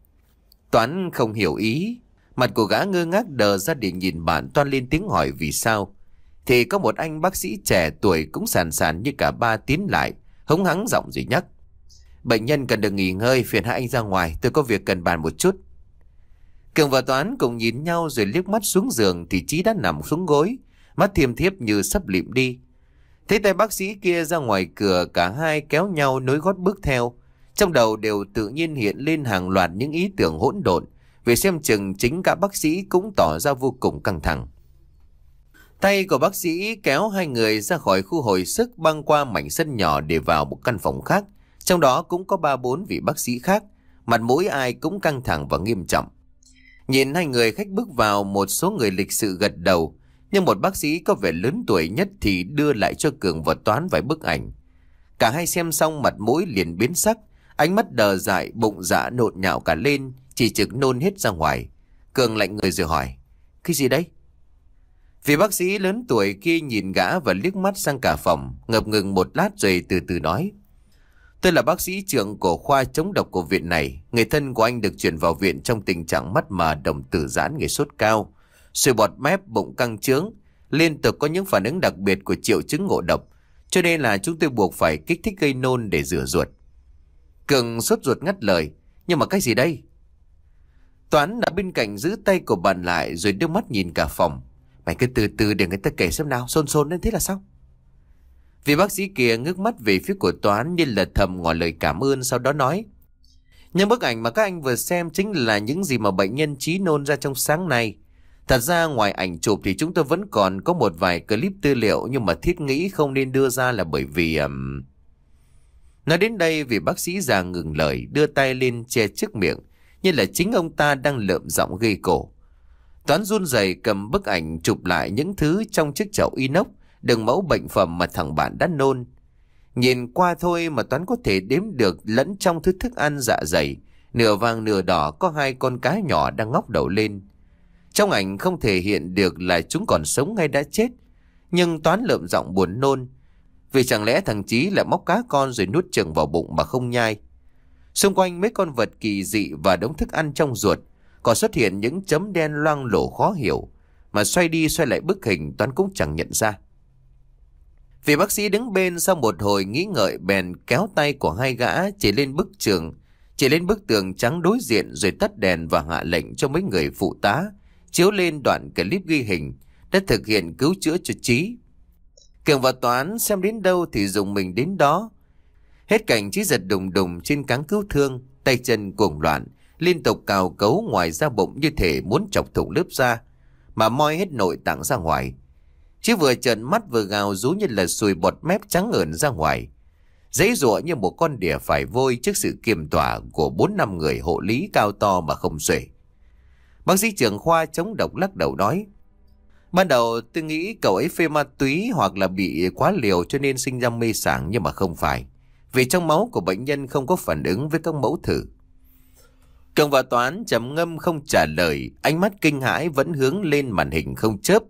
Toán không hiểu ý, mặt của gã ngơ ngác đờ ra để nhìn bạn. Toán lên tiếng hỏi vì sao, thì có một anh bác sĩ trẻ tuổi cũng sàn sàn như cả ba tiến lại, hống hắng giọng rồi nhắc: Bệnh nhân cần được nghỉ ngơi, phiền hai anh ra ngoài, tôi có việc cần bàn một chút. Cường và Toán cùng nhìn nhau rồi liếc mắt xuống giường thì Chí đã nằm xuống gối, mắt thiêm thiếp như sắp lịm đi. Thấy tay bác sĩ kia ra ngoài cửa, cả hai kéo nhau nối gót bước theo. Trong đầu đều tự nhiên hiện lên hàng loạt những ý tưởng hỗn độn, vì xem chừng chính cả bác sĩ cũng tỏ ra vô cùng căng thẳng. Tay của bác sĩ kéo hai người ra khỏi khu hồi sức, băng qua mảnh sân nhỏ để vào một căn phòng khác. Trong đó cũng có ba bốn vị bác sĩ khác, mặt mũi ai cũng căng thẳng và nghiêm trọng. Nhìn hai người khách bước vào, một số người lịch sự gật đầu, nhưng một bác sĩ có vẻ lớn tuổi nhất thì đưa lại cho Cường và Toán vài bức ảnh. Cả hai xem xong mặt mũi liền biến sắc, ánh mắt đờ dại, bụng dạ nộn nhạo cả lên, chỉ trực nôn hết ra ngoài. Cường lạnh người rồi hỏi: Cái gì đấy? Vì bác sĩ lớn tuổi kia nhìn gã và liếc mắt sang cả phòng, ngập ngừng một lát rồi từ từ nói: Tôi là bác sĩ trưởng của khoa chống độc của viện này. Người thân của anh được chuyển vào viện trong tình trạng mắt mờ, đồng tử giãn, người sốt cao, sùi bọt mép, bụng căng trướng, liên tục có những phản ứng đặc biệt của triệu chứng ngộ độc, cho nên là chúng tôi buộc phải kích thích gây nôn để rửa ruột. Cường sốt ruột ngắt lời: Nhưng mà cái gì đây? Toán đã bên cạnh giữ tay của bạn lại rồi đưa mắt nhìn cả phòng: Mày cứ từ từ để người ta kể xem nào, xôn xôn lên thế là sao? Vì bác sĩ kia ngước mắt về phía của Toán như là thầm ngỏ lời cảm ơn, sau đó nói: Những bức ảnh mà các anh vừa xem chính là những gì mà bệnh nhân Chí nôn ra trong sáng nay. Thật ra ngoài ảnh chụp thì chúng tôi vẫn còn có một vài clip tư liệu, nhưng mà thiết nghĩ không nên đưa ra là bởi vì... Um... Nói đến đây, vì bác sĩ già ngừng lời, đưa tay lên che trước miệng, như là chính ông ta đang lợm giọng gây cổ. Toán run rẩy cầm bức ảnh chụp lại những thứ trong chiếc chậu inox đựng mẫu bệnh phẩm mà thằng bạn đã nôn. Nhìn qua thôi mà Toán có thể đếm được lẫn trong thứ thức ăn dạ dày, nửa vàng nửa đỏ, có hai con cá nhỏ đang ngóc đầu lên. Trong ảnh không thể hiện được là chúng còn sống hay đã chết, nhưng Toán lợm giọng buồn nôn, Vì chẳng lẽ thằng Chí lại móc cá con rồi nuốt chừng vào bụng mà không nhai. Xung quanh mấy con vật kỳ dị và đống thức ăn trong ruột còn xuất hiện những chấm đen loang lổ khó hiểu, mà xoay đi xoay lại bức hình Toán cũng chẳng nhận ra. Vị bác sĩ đứng bên sau một hồi nghĩ ngợi bèn kéo tay của hai gã chỉ lên bức tường, chỉ lên bức tường trắng đối diện rồi tắt đèn và hạ lệnh cho mấy người phụ tá chiếu lên đoạn clip ghi hình đã thực hiện cứu chữa cho Chí. Cường và Toán xem đến đâu thì dùng mình đến đó. Hết cảnh Chí giật đùng đùng trên cáng cứu thương, tay chân cuồng loạn, liên tục cào cấu ngoài da bụng như thể muốn chọc thủng lớp da, mà moi hết nội tạng ra ngoài. Chí vừa trợn mắt vừa gào rú như là sùi bọt mép trắng ởn ra ngoài, giãy giụa như một con đỉa phải vôi trước sự kiềm tỏa của bốn năm người hộ lý cao to mà không xuể. Bác sĩ trưởng khoa chống độc lắc đầu nói: Ban đầu tôi nghĩ cậu ấy phê ma túy hoặc là bị quá liều cho nên sinh ra mê sảng, nhưng mà không phải, vì trong máu của bệnh nhân không có phản ứng với các mẫu thử. Cường và Toán trầm ngâm không trả lời, ánh mắt kinh hãi vẫn hướng lên màn hình không chớp.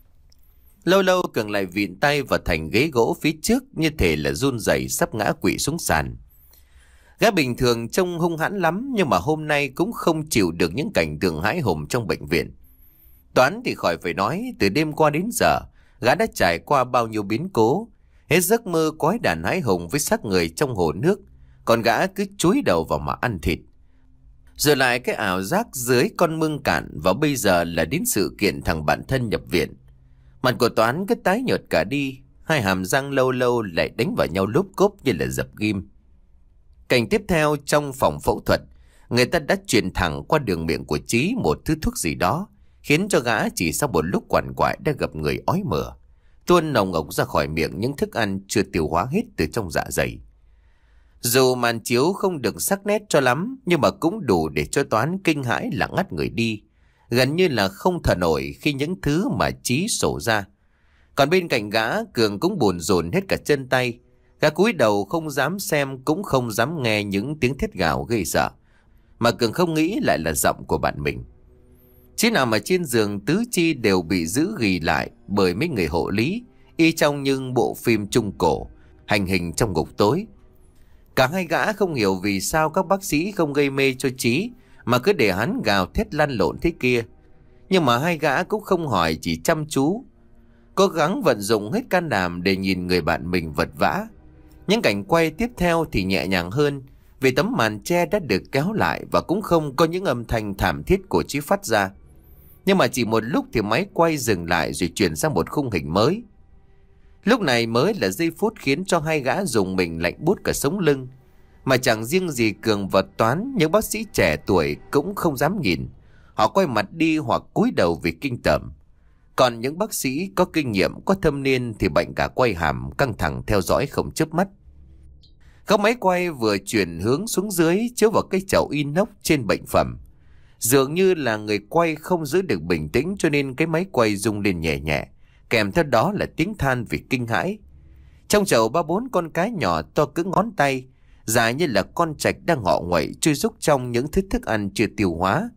Lâu lâu Cường lại vịn tay vào thành ghế gỗ phía trước như thể là run rẩy sắp ngã quỵ xuống sàn. Gã bình thường trông hung hãn lắm, nhưng mà hôm nay cũng không chịu được những cảnh tượng hãi hùng trong bệnh viện. Toán thì khỏi phải nói, từ đêm qua đến giờ gã đã trải qua bao nhiêu biến cố. Hết giấc mơ quái đản hãi hùng với xác người trong hồ nước, còn gã cứ chúi đầu vào mà ăn thịt. Rồi lại cái ảo giác dưới con mương cạn, và bây giờ là đến sự kiện thằng bạn thân nhập viện. Mặt của Toán cứ tái nhợt cả đi, hai hàm răng lâu lâu lại đánh vào nhau lốp cốp như là dập ghim. Cảnh tiếp theo trong phòng phẫu thuật, người ta đã truyền thẳng qua đường miệng của Chí một thứ thuốc gì đó, khiến cho gã chỉ sau một lúc quằn quại đã gặp người ói mửa, tuôn nồng ộc ra khỏi miệng những thức ăn chưa tiêu hóa hết từ trong dạ dày. Dù màn chiếu không được sắc nét cho lắm, nhưng mà cũng đủ để cho Toán kinh hãi là ngắt người đi, gần như là không thở nổi khi những thứ mà Chí sổ ra. Còn bên cạnh gã, Cường cũng buồn rồn hết cả chân tay. Gã cúi đầu không dám xem cũng không dám nghe những tiếng thét gào gây sợ, mà Cường không nghĩ lại là giọng của bạn mình. Chí nào mà trên giường tứ chi đều bị giữ ghi lại bởi mấy người hộ lý, y trong những bộ phim trung cổ, hành hình trong ngục tối. Cả hai gã không hiểu vì sao các bác sĩ không gây mê cho Chí, mà cứ để hắn gào thét lăn lộn thế kia. Nhưng mà hai gã cũng không hỏi, chỉ chăm chú, cố gắng vận dụng hết can đảm để nhìn người bạn mình vật vã. Những cảnh quay tiếp theo thì nhẹ nhàng hơn, vì tấm màn che đã được kéo lại và cũng không có những âm thanh thảm thiết của Chí phát ra. Nhưng mà chỉ một lúc thì máy quay dừng lại rồi chuyển sang một khung hình mới. Lúc này mới là giây phút khiến cho hai gã dùng mình lạnh buốt cả sống lưng. Mà chẳng riêng gì Cường và Toán, những bác sĩ trẻ tuổi cũng không dám nhìn. Họ quay mặt đi hoặc cúi đầu vì kinh tởm. Còn những bác sĩ có kinh nghiệm, có thâm niên thì bệnh cả quay hàm căng thẳng theo dõi không chớp mắt. Các máy quay vừa chuyển hướng xuống dưới chiếu vào cái chậu inox trên bệnh phẩm. Dường như là người quay không giữ được bình tĩnh cho nên cái máy quay rung lên nhẹ nhẹ, kèm theo đó là tiếng than vì kinh hãi. Trong chậu ba bốn con cá nhỏ to cỡ ngón tay, dài như là con trạch đang ngọ nguậy chui rúc trong những thứ thức ăn chưa tiêu hóa.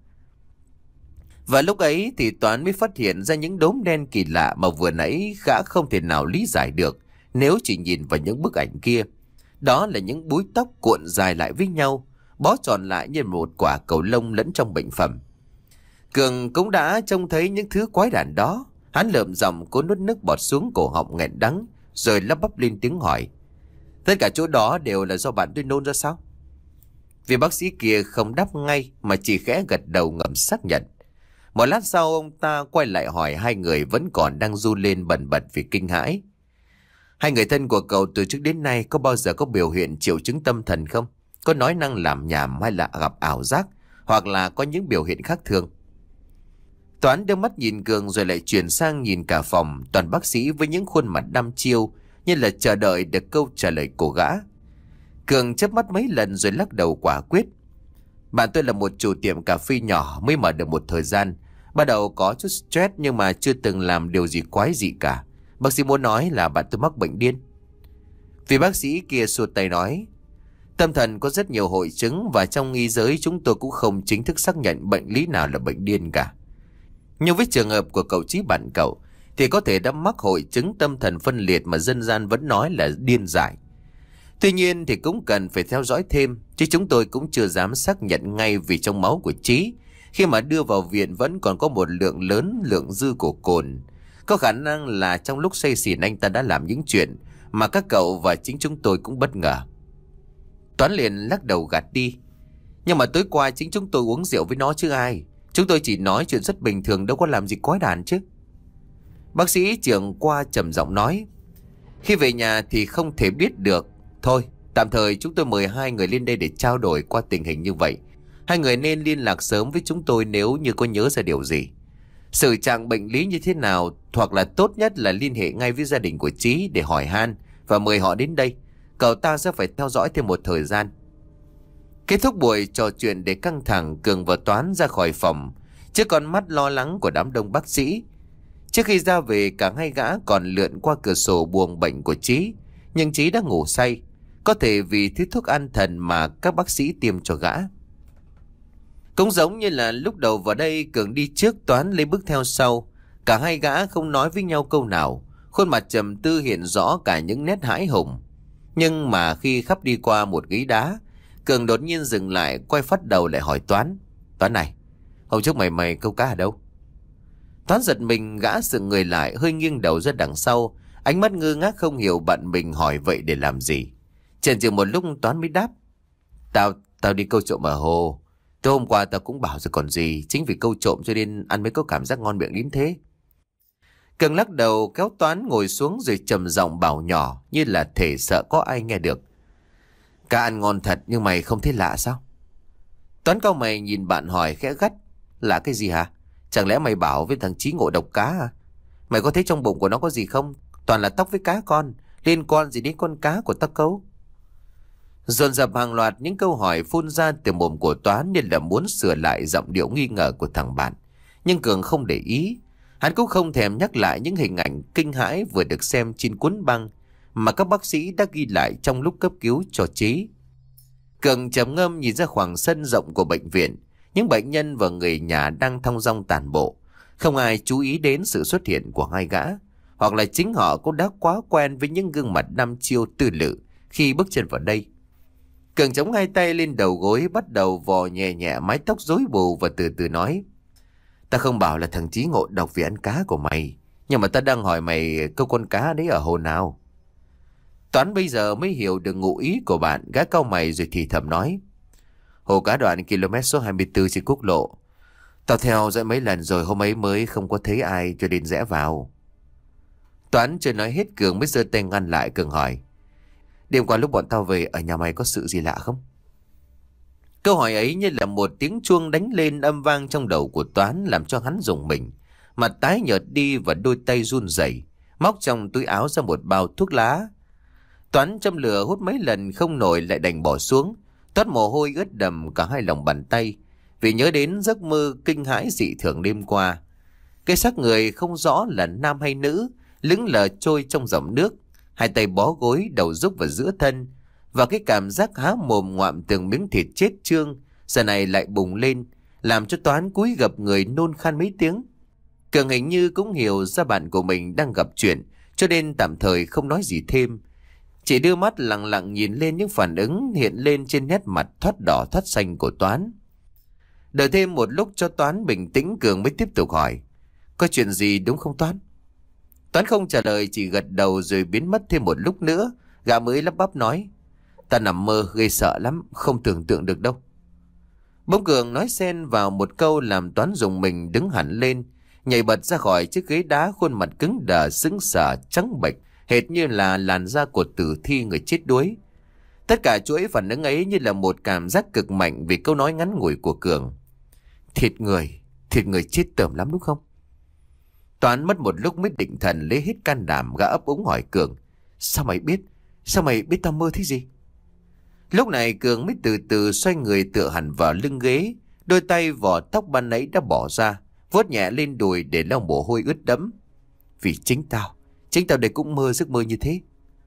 Và lúc ấy thì Toán mới phát hiện ra những đốm đen kỳ lạ mà vừa nãy gã không thể nào lý giải được nếu chỉ nhìn vào những bức ảnh kia. Đó là những búi tóc cuộn dài lại với nhau, bó tròn lại như một quả cầu lông lẫn trong bệnh phẩm. Cường cũng đã trông thấy những thứ quái đản đó. Hắn lượm giọng cố nuốt nước bọt xuống cổ họng nghẹn đắng, rồi lắp bắp lên tiếng hỏi: Tất cả chỗ đó đều là do bạn tôi nôn ra sao? Vì bác sĩ kia không đáp ngay mà chỉ khẽ gật đầu ngầm xác nhận. Một lát sau ông ta quay lại hỏi hai người vẫn còn đang run lên bần bật vì kinh hãi: Hai người thân của cậu từ trước đến nay có bao giờ có biểu hiện triệu chứng tâm thần không? Có nói năng làm nhảm hay là gặp ảo giác, hoặc là có những biểu hiện khác thường? Toán đưa mắt nhìn Cường rồi lại chuyển sang nhìn cả phòng, toàn bác sĩ với những khuôn mặt đăm chiêu như là chờ đợi được câu trả lời của gã. Cường chớp mắt mấy lần rồi lắc đầu quả quyết: Bạn tôi là một chủ tiệm cà phê nhỏ mới mở được một thời gian. Ban đầu có chút stress nhưng mà chưa từng làm điều gì quái dị cả. Bác sĩ muốn nói là bạn tôi mắc bệnh điên. Vì bác sĩ kia xua tay nói: Tâm thần có rất nhiều hội chứng và trong y giới chúng tôi cũng không chính thức xác nhận bệnh lý nào là bệnh điên cả. Nhưng với trường hợp của cậu Chí bạn cậu thì có thể đã mắc hội chứng tâm thần phân liệt mà dân gian vẫn nói là điên dại. Tuy nhiên thì cũng cần phải theo dõi thêm, chứ chúng tôi cũng chưa dám xác nhận ngay vì trong máu của Chí khi mà đưa vào viện vẫn còn có một lượng lớn lượng dư của cồn. Có khả năng là trong lúc say xỉn anh ta đã làm những chuyện mà các cậu và chính chúng tôi cũng bất ngờ. Toán liền lắc đầu gạt đi. Nhưng mà tối qua chính chúng tôi uống rượu với nó chứ ai. Chúng tôi chỉ nói chuyện rất bình thường, đâu có làm gì quái đản chứ. Bác sĩ trưởng qua trầm giọng nói. Khi về nhà thì không thể biết được. Thôi, tạm thời chúng tôi mời hai người lên đây để trao đổi qua tình hình như vậy. Hai người nên liên lạc sớm với chúng tôi nếu như có nhớ ra điều gì. Sự trạng bệnh lý như thế nào, hoặc là tốt nhất là liên hệ ngay với gia đình của Chí để hỏi han và mời họ đến đây. Cậu ta sẽ phải theo dõi thêm một thời gian. Kết thúc buổi trò chuyện để căng thẳng, Cường và Toán ra khỏi phòng trước con mắt lo lắng của đám đông bác sĩ. Trước khi ra về, cả hai gã còn lượn qua cửa sổ buồng bệnh của Chí, nhưng Chí đã ngủ say, có thể vì thiếu thuốc an thần mà các bác sĩ tiêm cho gã. Cũng giống như là lúc đầu vào đây, Cường đi trước, Toán lấy bước theo sau. Cả hai gã không nói với nhau câu nào, khuôn mặt trầm tư hiện rõ cả những nét hãi hùng. Nhưng mà khi khắp đi qua một ghế đá, Cường đột nhiên dừng lại, quay phát đầu lại hỏi Toán. Toán này, hôm trước mày mày câu cá ở đâu? Toán giật mình, gã sững người lại, hơi nghiêng đầu ra đằng sau, ánh mắt ngơ ngác không hiểu bạn mình hỏi vậy để làm gì. Chần chừ một lúc Toán mới đáp. Tao, tao đi câu trộm ở hồ. Tối hôm qua tao cũng bảo rồi còn gì, chính vì câu trộm cho nên ăn mới có cảm giác ngon miệng đến thế. Cường lắc đầu kéo Toán ngồi xuống rồi trầm giọng bảo nhỏ như là thể sợ có ai nghe được. Cá ăn ngon thật nhưng mày không thấy lạ sao? Toán cau mày nhìn bạn hỏi khẽ gắt. Lạ cái gì hả? Chẳng lẽ mày bảo với thằng Chí ngộ độc cá à? Mày có thấy trong bụng của nó có gì không? Toàn là tóc với cá con, liên quan gì đến con cá của tắc cấu? Dồn dập hàng loạt những câu hỏi phun ra từ mồm của Toán nên là muốn sửa lại giọng điệu nghi ngờ của thằng bạn. Nhưng Cường không để ý. Hắn cũng không thèm nhắc lại những hình ảnh kinh hãi vừa được xem trên cuốn băng mà các bác sĩ đã ghi lại trong lúc cấp cứu cho Chí. Cường trầm ngâm nhìn ra khoảng sân rộng của bệnh viện. Những bệnh nhân và người nhà đang thong dong tản bộ. Không ai chú ý đến sự xuất hiện của hai gã, hoặc là chính họ cũng đã quá quen với những gương mặt đăm chiêu tư lự khi bước chân vào đây. Cường chống hai tay lên đầu gối, bắt đầu vò nhẹ nhẹ mái tóc rối bù và từ từ nói. Ta không bảo là thằng Chí ngộ độc vì ăn cá của mày, nhưng mà ta đang hỏi mày câu con cá đấy ở hồ nào. Toán bây giờ mới hiểu được ngụ ý của bạn, gã cau mày rồi thì thầm nói. Hồ cá đoạn km số hai mươi tư trên quốc lộ. Tao theo dõi mấy lần rồi, hôm ấy mới không có thấy ai cho đến rẽ vào. Toán chưa nói hết, Cường mới giơ tay ngăn lại. Cường hỏi. Đêm qua lúc bọn tao về, ở nhà mày có sự gì lạ không? Câu hỏi ấy như là một tiếng chuông đánh lên âm vang trong đầu của Toán, làm cho hắn rùng mình. Mặt tái nhợt đi và đôi tay run rẩy, móc trong túi áo ra một bao thuốc lá. Toán châm lửa hút mấy lần không nổi lại đành bỏ xuống, toát mồ hôi ướt đầm cả hai lòng bàn tay vì nhớ đến giấc mơ kinh hãi dị thường đêm qua. Cái xác người không rõ là nam hay nữ lững lờ trôi trong dòng nước, hai tay bó gối, đầu rúc vào giữa thân, và cái cảm giác há mồm ngoạm từng miếng thịt chết chương giờ này lại bùng lên, làm cho Toán cúi gập người nôn khan mấy tiếng. Cường hình như cũng hiểu ra bạn của mình đang gặp chuyện, cho nên tạm thời không nói gì thêm, chỉ đưa mắt lặng lặng nhìn lên những phản ứng hiện lên trên nét mặt thoát đỏ thoát xanh của Toán. Đợi thêm một lúc cho Toán bình tĩnh, Cường mới tiếp tục hỏi. Có chuyện gì đúng không Toán? Toán không trả lời, chỉ gật đầu rồi biến mất thêm một lúc nữa. Gã mới lắp bắp nói. Ta nằm mơ gây sợ lắm, không tưởng tượng được đâu. Bỗng Cường nói xen vào một câu làm Toán rùng mình đứng hẳn lên, nhảy bật ra khỏi chiếc ghế đá, khuôn mặt cứng đờ sững sờ trắng bệch, hệt như là làn da của tử thi người chết đuối. Tất cả chuỗi phản ứng ấy như là một cảm giác cực mạnh vì câu nói ngắn ngủi của Cường. Thịt người, thịt người chết tởm lắm đúng không? Toán mất một lúc mới định thần, lấy hết can đảm, gã ấp úng hỏi Cường. Sao mày biết? Sao mày biết tao mơ thế gì? Lúc này Cường mới từ từ xoay người tựa hẳn vào lưng ghế, đôi tay vò tóc ban nãy đã bỏ ra, vuốt nhẹ lên đùi để lau mồ hôi ướt đẫm. Vì chính tao, chính tao đây cũng mơ giấc mơ như thế.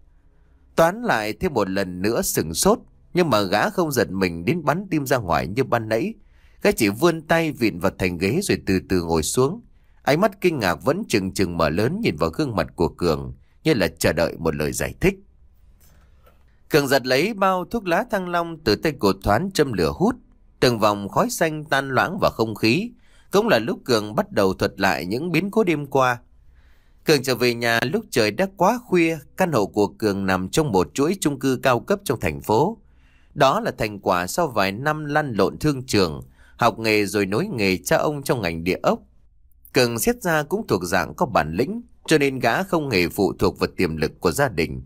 Toán lại thêm một lần nữa sửng sốt, nhưng mà gã không giật mình đến bắn tim ra ngoài như ban nãy. Gã chỉ vươn tay vịn vào thành ghế rồi từ từ ngồi xuống, Ánh mắt kinh ngạc vẫn trừng trừng mở lớn nhìn vào gương mặt của Cường, như là chờ đợi một lời giải thích. Cường giật lấy bao thuốc lá Thăng Long từ tay của Thoán châm lửa hút. Từng vòng khói xanh tan loãng vào không khí. Cũng là lúc Cường bắt đầu thuật lại những biến cố đêm qua. Cường trở về nhà lúc trời đã quá khuya. Căn hộ của Cường nằm trong một chuỗi chung cư cao cấp trong thành phố. Đó là thành quả sau vài năm lăn lộn thương trường, học nghề rồi nối nghề cha ông trong ngành địa ốc. Cường xét ra cũng thuộc dạng có bản lĩnh, cho nên gã không hề phụ thuộc vào tiềm lực của gia đình.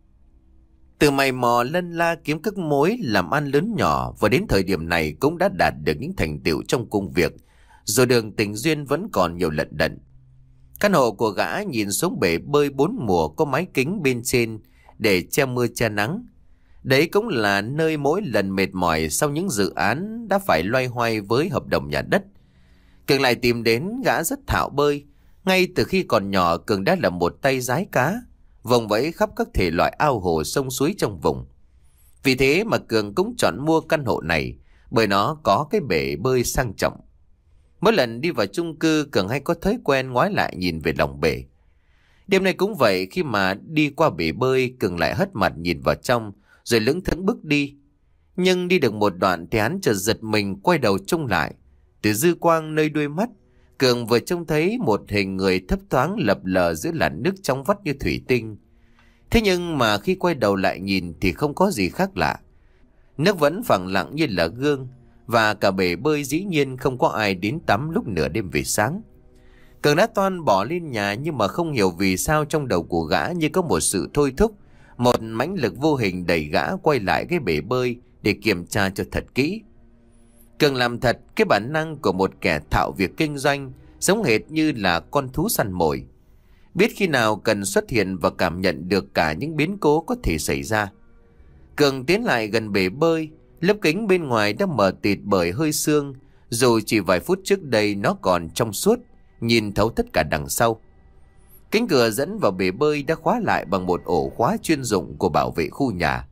Từ mày mò lân la kiếm các mối làm ăn lớn nhỏ, và đến thời điểm này cũng đã đạt được những thành tựu trong công việc, rồi đường tình duyên vẫn còn nhiều lận đận. Căn hộ của gã nhìn xuống bể bơi bốn mùa có mái kính bên trên để che mưa che nắng. Đấy cũng là nơi mỗi lần mệt mỏi sau những dự án đã phải loay hoay với hợp đồng nhà đất, Cường lại tìm đến gã rất thạo bơi. Ngay từ khi còn nhỏ, Cường đã là một tay rái cá, vòng vẫy khắp các thể loại ao hồ sông suối trong vùng. Vì thế mà Cường cũng chọn mua căn hộ này, bởi nó có cái bể bơi sang trọng. Mỗi lần đi vào chung cư, Cường hay có thói quen ngoái lại nhìn về lòng bể. Đêm nay cũng vậy, khi mà đi qua bể bơi, Cường lại hất mặt nhìn vào trong, rồi lững thững bước đi. Nhưng đi được một đoạn thì hắn chợt giật mình quay đầu trông lại. Từ dư quang nơi đuôi mắt, Cường vừa trông thấy một hình người thấp thoáng lập lờ giữa làn nước trong vắt như thủy tinh. Thế nhưng mà khi quay đầu lại nhìn thì không có gì khác lạ. Nước vẫn phẳng lặng như là gương, và cả bể bơi dĩ nhiên không có ai đến tắm lúc nửa đêm về sáng. Cường đã toan bỏ lên nhà, nhưng mà không hiểu vì sao trong đầu của gã như có một sự thôi thúc, một mãnh lực vô hình đẩy gã quay lại cái bể bơi để kiểm tra cho thật kỹ. Cường làm thật cái bản năng của một kẻ thạo việc kinh doanh, giống hệt như là con thú săn mồi, biết khi nào cần xuất hiện và cảm nhận được cả những biến cố có thể xảy ra. Cường tiến lại gần bể bơi. Lớp kính bên ngoài đã mờ tịt bởi hơi sương, dù chỉ vài phút trước đây nó còn trong suốt, nhìn thấu tất cả đằng sau. Cánh cửa dẫn vào bể bơi đã khóa lại bằng một ổ khóa chuyên dụng của bảo vệ khu nhà.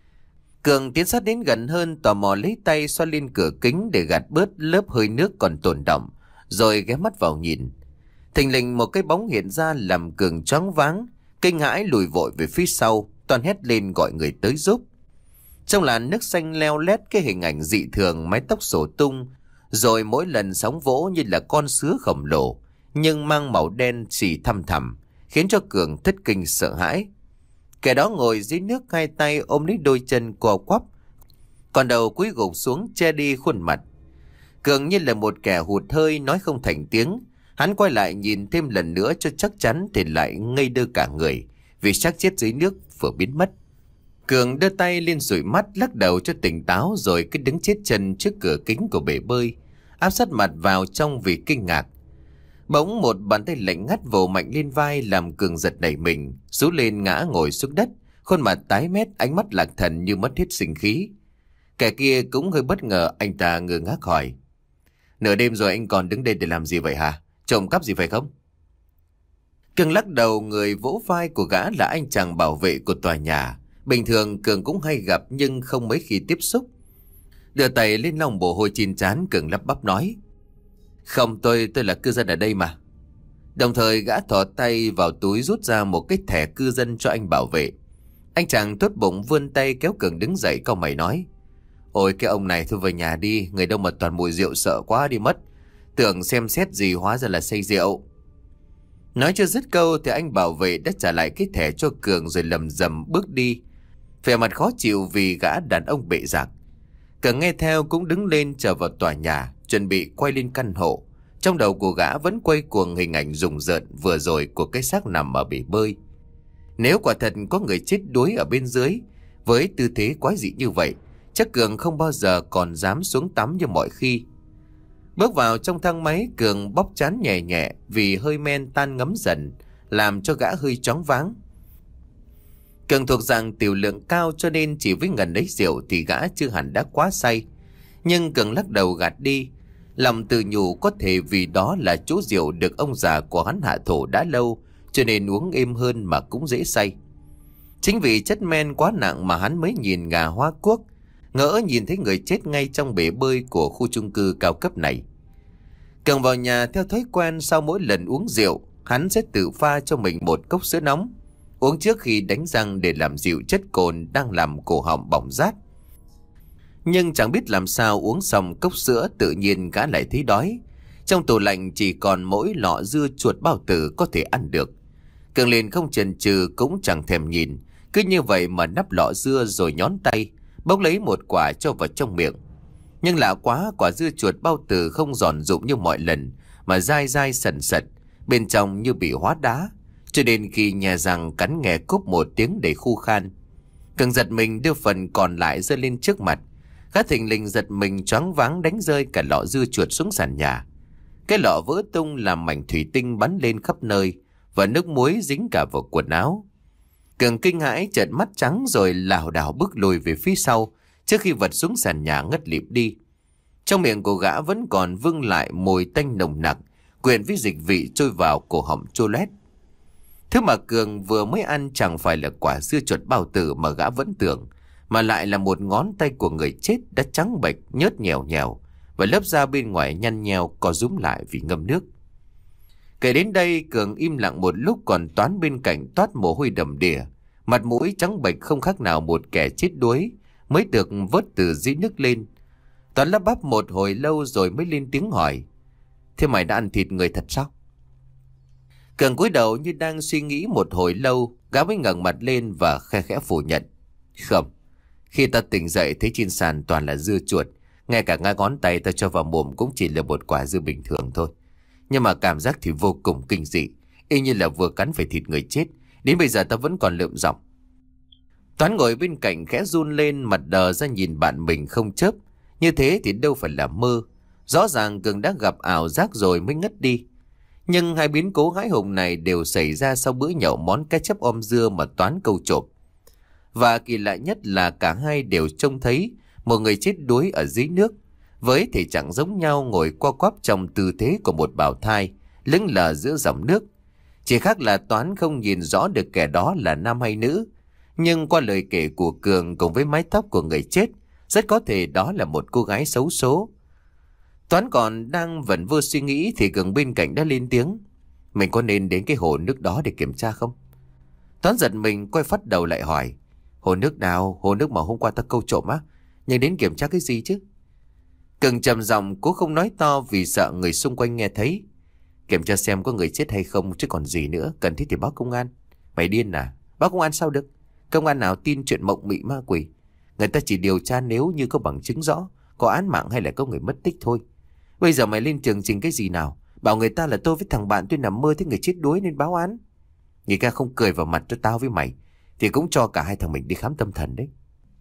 Cường tiến sát đến gần hơn, tò mò lấy tay xoa lên cửa kính để gạt bớt lớp hơi nước còn tồn đọng, rồi ghé mắt vào nhìn. Thình lình một cái bóng hiện ra làm Cường choáng váng, kinh hãi lùi vội về phía sau, toan hét lên gọi người tới giúp. Trong làn nước xanh leo lét, cái hình ảnh dị thường, mái tóc xổ tung, rồi mỗi lần sóng vỗ như là con sứa khổng lồ, nhưng mang màu đen xì thăm thẳm, khiến cho Cường thất kinh sợ hãi. Kẻ đó ngồi dưới nước, hai tay ôm lấy đôi chân co quắp, còn đầu cúi gục xuống che đi khuôn mặt. Cường như là một kẻ hụt hơi, nói không thành tiếng. Hắn quay lại nhìn thêm lần nữa cho chắc chắn thì lại ngây đơ cả người, vì xác chết dưới nước vừa biến mất. Cường đưa tay lên dụi mắt, lắc đầu cho tỉnh táo, rồi cứ đứng chết chân trước cửa kính của bể bơi, áp sát mặt vào trong vì kinh ngạc. Bỗng một bàn tay lạnh ngắt vồ mạnh lên vai, làm Cường giật nảy mình, rú lên ngã ngồi xuống đất, khuôn mặt tái mét, ánh mắt lạc thần như mất hết sinh khí. Kẻ kia cũng hơi bất ngờ, anh ta ngơ ngác hỏi: "Nửa đêm rồi anh còn đứng đây để làm gì vậy hả? Trộm cắp gì phải không?" Cường lắc đầu. Người vỗ vai của gã là anh chàng bảo vệ của tòa nhà. Bình thường Cường cũng hay gặp nhưng không mấy khi tiếp xúc. Đưa tay lên lòng mồ hôi chín trán, Cường lắp bắp nói: "Không, tôi tôi là cư dân ở đây mà." Đồng thời gã thò tay vào túi rút ra một cái thẻ cư dân cho anh bảo vệ. Anh chàng tốt bụng vươn tay kéo Cường đứng dậy, cau mày nói: "Ôi cái ông này, thôi về nhà đi, người đâu mà toàn mùi rượu, sợ quá đi mất. Tưởng xem xét gì hóa ra là say rượu." Nói chưa dứt câu thì anh bảo vệ đã trả lại cái thẻ cho Cường, rồi lầm rầm bước đi, vẻ mặt khó chịu vì gã đàn ông bệ rạc. Cường nghe theo cũng đứng lên trở vào tòa nhà, chuẩn bị quay lên căn hộ. Trong đầu của gã vẫn quay cuồng hình ảnh rùng rợn vừa rồi của cái xác nằm ở bể bơi. Nếu quả thật có người chết đuối ở bên dưới với tư thế quái dị như vậy, chắc Cường không bao giờ còn dám xuống tắm như mọi khi. Bước vào trong thang máy, Cường bóp trán nhẹ nhẹ vì hơi men tan ngấm dần, làm cho gã hơi choáng váng. Cường thuộc dạng tiểu lượng cao, cho nên chỉ với ngần ấy rượu thì gã chưa hẳn đã quá say. Nhưng Cường lắc đầu gạt đi, lòng tự nhủ có thể vì đó là chỗ rượu được ông già của hắn hạ thổ đã lâu, cho nên uống êm hơn mà cũng dễ say. Chính vì chất men quá nặng mà hắn mới nhìn ngà hóa cuốc, ngỡ nhìn thấy người chết ngay trong bể bơi của khu chung cư cao cấp này. Cường vào nhà theo thói quen, sau mỗi lần uống rượu, hắn sẽ tự pha cho mình một cốc sữa nóng, uống trước khi đánh răng để làm dịu chất cồn đang làm cổ họng bỏng rát. Nhưng chẳng biết làm sao uống xong cốc sữa tự nhiên gã lại thấy đói. Trong tủ lạnh chỉ còn mỗi lọ dưa chuột bao tử có thể ăn được. Cường liền không chần chừ cũng chẳng thèm nhìn, cứ như vậy mà nắp lọ dưa rồi nhón tay bốc lấy một quả cho vào trong miệng. Nhưng lạ quá, quả dưa chuột bao tử không giòn rụm như mọi lần, mà dai dai sần sật, bên trong như bị hóa đá, cho đến khi nhà răng cắn nghe cúp một tiếng đầy khu khan. Cường giật mình đưa phần còn lại giơ lên trước mặt. Gã thình lình giật mình choáng váng đánh rơi cả lọ dưa chuột xuống sàn nhà. Cái lọ vỡ tung làm mảnh thủy tinh bắn lên khắp nơi, và nước muối dính cả vào quần áo. Cường kinh hãi trợn mắt trắng rồi lảo đảo bước lùi về phía sau trước khi vật xuống sàn nhà ngất lịm đi. Trong miệng của gã vẫn còn vương lại mùi tanh nồng nặc, quyện với dịch vị trôi vào cổ họng chua loét. Thứ mà Cường vừa mới ăn chẳng phải là quả dưa chuột bao tử mà gã vẫn tưởng, mà lại là một ngón tay của người chết đã trắng bệch, nhớt nhèo nhèo, và lớp da bên ngoài nhăn nheo co rúm lại vì ngâm nước. Kể đến đây, Cường im lặng một lúc, còn Toán bên cạnh toát mồ hôi đầm đìa, mặt mũi trắng bệch không khác nào một kẻ chết đuối mới được vớt từ dưới nước lên. Toán lắp bắp một hồi lâu rồi mới lên tiếng hỏi: "Thế mày đã ăn thịt người thật sao?" Cường cúi đầu như đang suy nghĩ một hồi lâu, gã mới ngẩng mặt lên và khe khẽ phủ nhận: "Không, khi ta tỉnh dậy thấy trên sàn toàn là dưa chuột, ngay cả ngay ngón tay ta cho vào mồm cũng chỉ là một quả dưa bình thường thôi. Nhưng mà cảm giác thì vô cùng kinh dị, y như là vừa cắn phải thịt người chết. Đến bây giờ ta vẫn còn lượm giọng." Toán ngồi bên cạnh khẽ run lên, mặt đờ ra nhìn bạn mình không chớp. Như thế thì đâu phải là mơ. Rõ ràng Cường đã gặp ảo giác rồi mới ngất đi. Nhưng hai biến cố hãi hùng này đều xảy ra sau bữa nhậu món cá chép om dưa mà Toán câu trộm. Và kỳ lạ nhất là cả hai đều trông thấy một người chết đuối ở dưới nước, với thể trạng giống nhau, ngồi co quắp trong tư thế của một bào thai, lững lờ giữa dòng nước. Chỉ khác là Toán không nhìn rõ được kẻ đó là nam hay nữ, nhưng qua lời kể của Cường cùng với mái tóc của người chết, rất có thể đó là một cô gái xấu số. Toán còn đang vẩn vơ suy nghĩ thì Cường bên cạnh đã lên tiếng: "Mình có nên đến cái hồ nước đó để kiểm tra không?" Toán giật mình quay phát đầu lại hỏi: "Hồ nước nào? Hồ nước mà hôm qua ta câu trộm á? Nhưng đến kiểm tra cái gì chứ?" Cường trầm giọng cố không nói to vì sợ người xung quanh nghe thấy: "Kiểm tra xem có người chết hay không chứ còn gì nữa, cần thiết thì báo công an." "Mày điên à? Báo công an sao được? Công an nào tin chuyện mộng mị ma quỷ. Người ta chỉ điều tra nếu như có bằng chứng rõ, có án mạng hay là có người mất tích thôi. Bây giờ mày lên trường trình cái gì nào? Bảo người ta là tôi với thằng bạn tôi nằm mơ thấy người chết đuối nên báo án. Người ta không cười vào mặt cho tao với mày thì cũng cho cả hai thằng mình đi khám tâm thần đấy."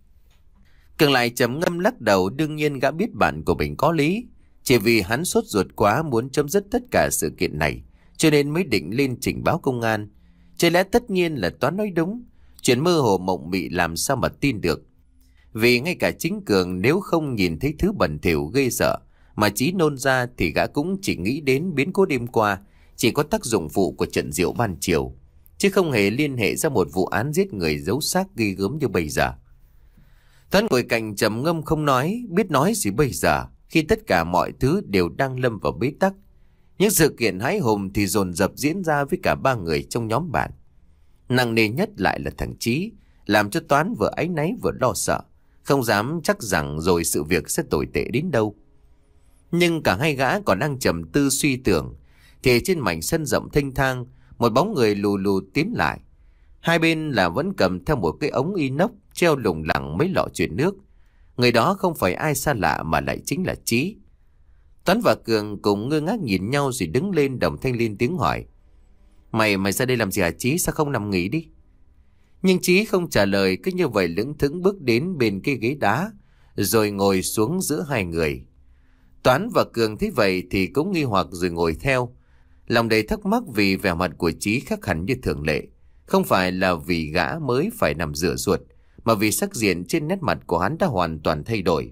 Cường lại trầm ngâm lắc đầu. Đương nhiên gã biết bạn của mình có lý, chỉ vì hắn sốt ruột quá muốn chấm dứt tất cả sự kiện này cho nên mới định lên trình báo công an. Chỉ lẽ tất nhiên là Toán nói đúng, chuyện mơ hồ mộng mị làm sao mà tin được. Vì ngay cả chính Cường nếu không nhìn thấy thứ bẩn thỉu gây sợ mà trí nôn ra thì gã cũng chỉ nghĩ đến biến cố đêm qua chỉ có tác dụng phụ của trận rượu ban chiều, chứ không hề liên hệ ra một vụ án giết người giấu xác ghê gớm như bây giờ. Toán ngồi cạnh trầm ngâm không nói, biết nói gì bây giờ khi tất cả mọi thứ đều đang lâm vào bế tắc. Những sự kiện hãi hùng thì dồn dập diễn ra với cả ba người trong nhóm bạn. Nặng nề nhất lại là thằng Chí, làm cho Toán vừa áy náy vừa lo sợ, không dám chắc rằng rồi sự việc sẽ tồi tệ đến đâu. Nhưng cả hai gã còn đang trầm tư suy tưởng thì trên mảnh sân rộng thênh thang, một bóng người lù lù tiến lại. Hai bên là vẫn cầm theo một cái ống inox treo lủng lẳng mấy lọ chuyển nước. Người đó không phải ai xa lạ mà lại chính là Chí. Toán và Cường cùng ngơ ngác nhìn nhau rồi đứng lên đồng thanh lên tiếng hỏi: Mày mày ra đây làm gì hả Chí? Sao không nằm nghỉ đi? Nhưng Chí không trả lời, cứ như vậy lững thững bước đến bên cái ghế đá rồi ngồi xuống giữa hai người. Toán và Cường thấy vậy thì cũng nghi hoặc rồi ngồi theo, lòng đầy thắc mắc vì vẻ mặt của Chí khác hẳn như thường lệ. Không phải là vì gã mới phải nằm rửa ruột, mà vì sắc diện trên nét mặt của hắn đã hoàn toàn thay đổi.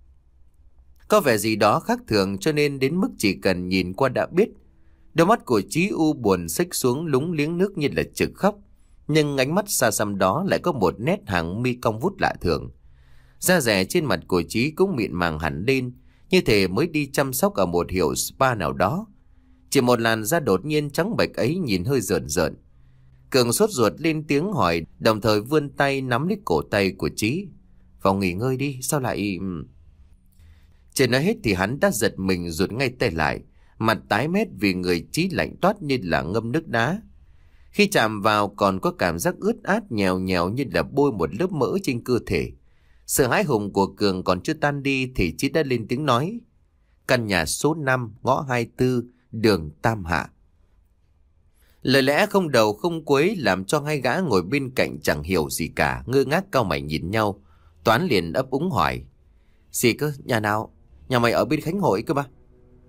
Có vẻ gì đó khác thường cho nên đến mức chỉ cần nhìn qua đã biết. Đôi mắt của Chí u buồn xếch xuống lúng liếng nước như là trực khóc. Nhưng ánh mắt xa xăm đó lại có một nét hàng mi cong vút lạ thường. Da dẻ trên mặt của Chí cũng mịn màng hẳn lên, như thể mới đi chăm sóc ở một hiệu spa nào đó. Chỉ một làn da đột nhiên trắng bệch ấy nhìn hơi rợn rợn. Cường sốt ruột lên tiếng hỏi, đồng thời vươn tay nắm lấy cổ tay của Chí. Vào nghỉ ngơi đi, sao lại... Chưa nói hết thì hắn đã giật mình rụt ngay tay lại, mặt tái mét vì người Chí lạnh toát như là ngâm nước đá. Khi chạm vào còn có cảm giác ướt át nhèo nhèo như là bôi một lớp mỡ trên cơ thể. Sự hãi hùng của Cường còn chưa tan đi thì Chí đã lên tiếng nói. Căn nhà số năm, ngõ hai mươi tư, đường Tam Hạ. Lời lẽ không đầu không cuối làm cho hai gã ngồi bên cạnh chẳng hiểu gì cả, ngơ ngác cau mày nhìn nhau. Toán liền ấp úng hỏi. Gì cơ, nhà nào? Nhà mày ở bên Khánh Hội cơ mà.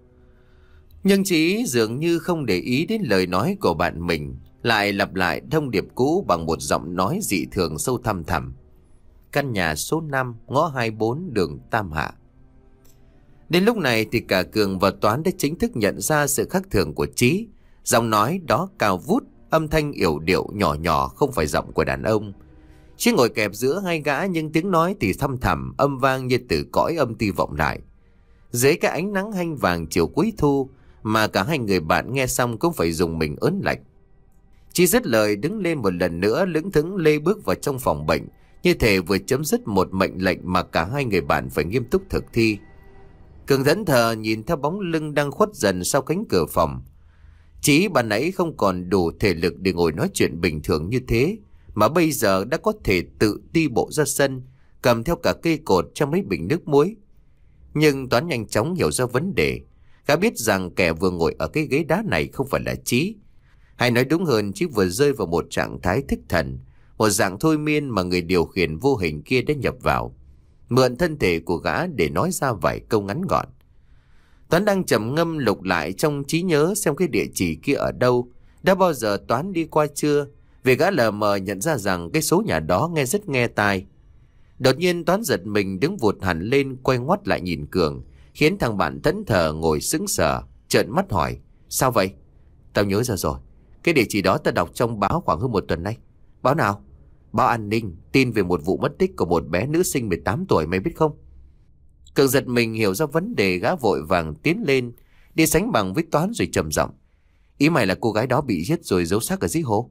Nhưng Chí dường như không để ý đến lời nói của bạn mình, lại lặp lại thông điệp cũ bằng một giọng nói dị thường sâu thăm thẳm. Căn nhà số năm, ngõ hai mươi bốn, đường Tam Hạ. Đến lúc này thì cả Cường và Toán đã chính thức nhận ra sự khác thường của Chí. Giọng nói đó cao vút, âm thanh yểu điệu nhỏ nhỏ, không phải giọng của đàn ông. Chí ngồi kẹp giữa hai gã nhưng tiếng nói thì thăm thẳm, âm vang như từ cõi âm ti vọng lại. Dưới cái ánh nắng hanh vàng chiều cuối thu mà cả hai người bạn nghe xong cũng phải dùng mình ớn lạnh. Chí dứt lời đứng lên một lần nữa, lững thững lê bước vào trong phòng bệnh, như thể vừa chấm dứt một mệnh lệnh mà cả hai người bạn phải nghiêm túc thực thi. Cường thẫn thờ nhìn theo bóng lưng đang khuất dần sau cánh cửa phòng. Chí ban nãy không còn đủ thể lực để ngồi nói chuyện bình thường như thế, mà bây giờ đã có thể tự đi bộ ra sân, cầm theo cả cây cột trong mấy bình nước muối. Nhưng Toán nhanh chóng hiểu ra vấn đề. Gã biết rằng kẻ vừa ngồi ở cái ghế đá này không phải là Chí. Hay nói đúng hơn, Chí vừa rơi vào một trạng thái thức thần, một dạng thôi miên mà người điều khiển vô hình kia đã nhập vào, mượn thân thể của gã để nói ra vài câu ngắn gọn. Toán đang trầm ngâm lục lại trong trí nhớ xem cái địa chỉ kia ở đâu, đã bao giờ Toán đi qua chưa, vì gã lờ mờ nhận ra rằng cái số nhà đó nghe rất nghe tai. Đột nhiên Toán giật mình đứng vụt hẳn lên, quay ngoắt lại nhìn Cường, khiến thằng bạn thẫn thờ ngồi sững sờ, trợn mắt hỏi. Sao vậy? Tao nhớ ra rồi. Cái địa chỉ đó ta đọc trong báo khoảng hơn một tuần nay. Báo nào? Báo An Ninh, tin về một vụ mất tích của một bé nữ sinh mười tám tuổi, mày biết không? Cường giật mình hiểu ra vấn đề, gã vội vàng tiến lên, đi sánh bằng với Toán rồi trầm giọng. Ý mày là cô gái đó bị giết rồi giấu xác ở dưới hồ?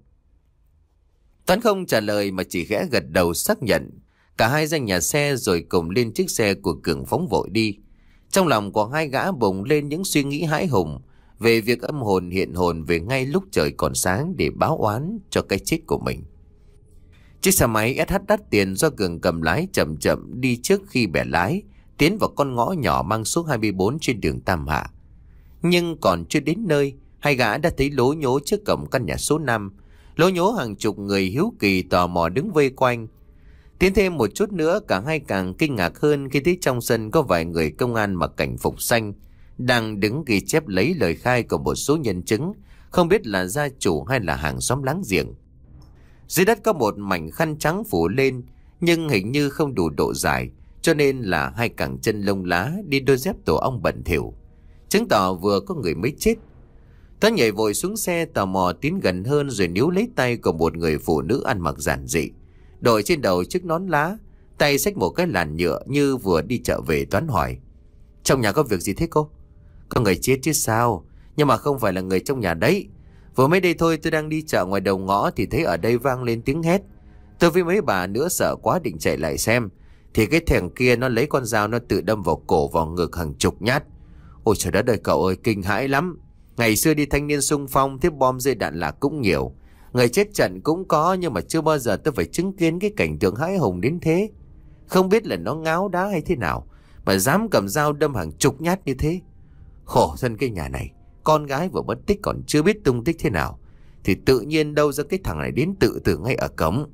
Toán không trả lời mà chỉ khẽ gật đầu xác nhận. Cả hai ra nhà xe rồi cùng lên chiếc xe của Cường phóng vội đi. Trong lòng của hai gã bùng lên những suy nghĩ hãi hùng về việc âm hồn hiện hồn về ngay lúc trời còn sáng để báo oán cho cái chết của mình. Chiếc xe máy ét hát đắt tiền do Cường cầm lái chậm chậm đi trước khi bẻ lái, tiến vào con ngõ nhỏ mang số hai mươi bốn trên đường Tam Hạ. Nhưng còn chưa đến nơi, hai gã đã thấy lố nhố trước cổng căn nhà số năm. Lố nhố hàng chục người hiếu kỳ tò mò đứng vây quanh. Tiến thêm một chút nữa, cả hai càng kinh ngạc hơn khi thấy trong sân có vài người công an mặc cảnh phục xanh đang đứng ghi chép lấy lời khai của một số nhân chứng, không biết là gia chủ hay là hàng xóm láng giềng. Dưới đất có một mảnh khăn trắng phủ lên, nhưng hình như không đủ độ dài, cho nên là hai cẳng chân lông lá đi đôi dép tổ ong bẩn thỉu, chứng tỏ vừa có người mới chết. Toán nhảy vội xuống xe tò mò tiến gần hơn rồi níu lấy tay của một người phụ nữ ăn mặc giản dị, đội trên đầu chiếc nón lá, tay xách một cái làn nhựa như vừa đi chợ về. Toán hỏi. Trong nhà có việc gì thế cô? Có người chết chứ sao, nhưng mà không phải là người trong nhà đấy. Vừa mới đây thôi tôi đang đi chợ ngoài đầu ngõ thì thấy ở đây vang lên tiếng hét. Tôi với mấy bà nữa sợ quá định chạy lại xem, thì cái thằng kia nó lấy con dao nó tự đâm vào cổ vào ngực hàng chục nhát. Ôi trời đất ơi cậu ơi, kinh hãi lắm. Ngày xưa đi thanh niên xung phong, tiếp bom rơi đạn lạc cũng nhiều, người chết trận cũng có, nhưng mà chưa bao giờ tôi phải chứng kiến cái cảnh tượng hãi hùng đến thế. Không biết là nó ngáo đá hay thế nào mà dám cầm dao đâm hàng chục nhát như thế. Khổ thân cái nhà này, con gái vừa mất tích còn chưa biết tung tích thế nào, thì tự nhiên đâu ra cái thằng này đến tự tử ngay ở cổng.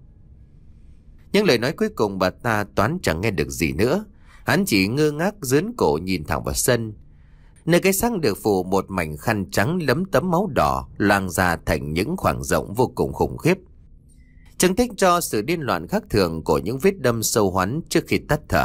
Những lời nói cuối cùng bà ta Toán chẳng nghe được gì nữa. Hắn chỉ ngơ ngác dướn cổ nhìn thẳng vào sân, nơi cái xác được phủ một mảnh khăn trắng lấm tấm máu đỏ loang ra thành những khoảng rộng vô cùng khủng khiếp, chứng tích cho sự điên loạn khác thường của những vết đâm sâu hoắm trước khi tắt thở.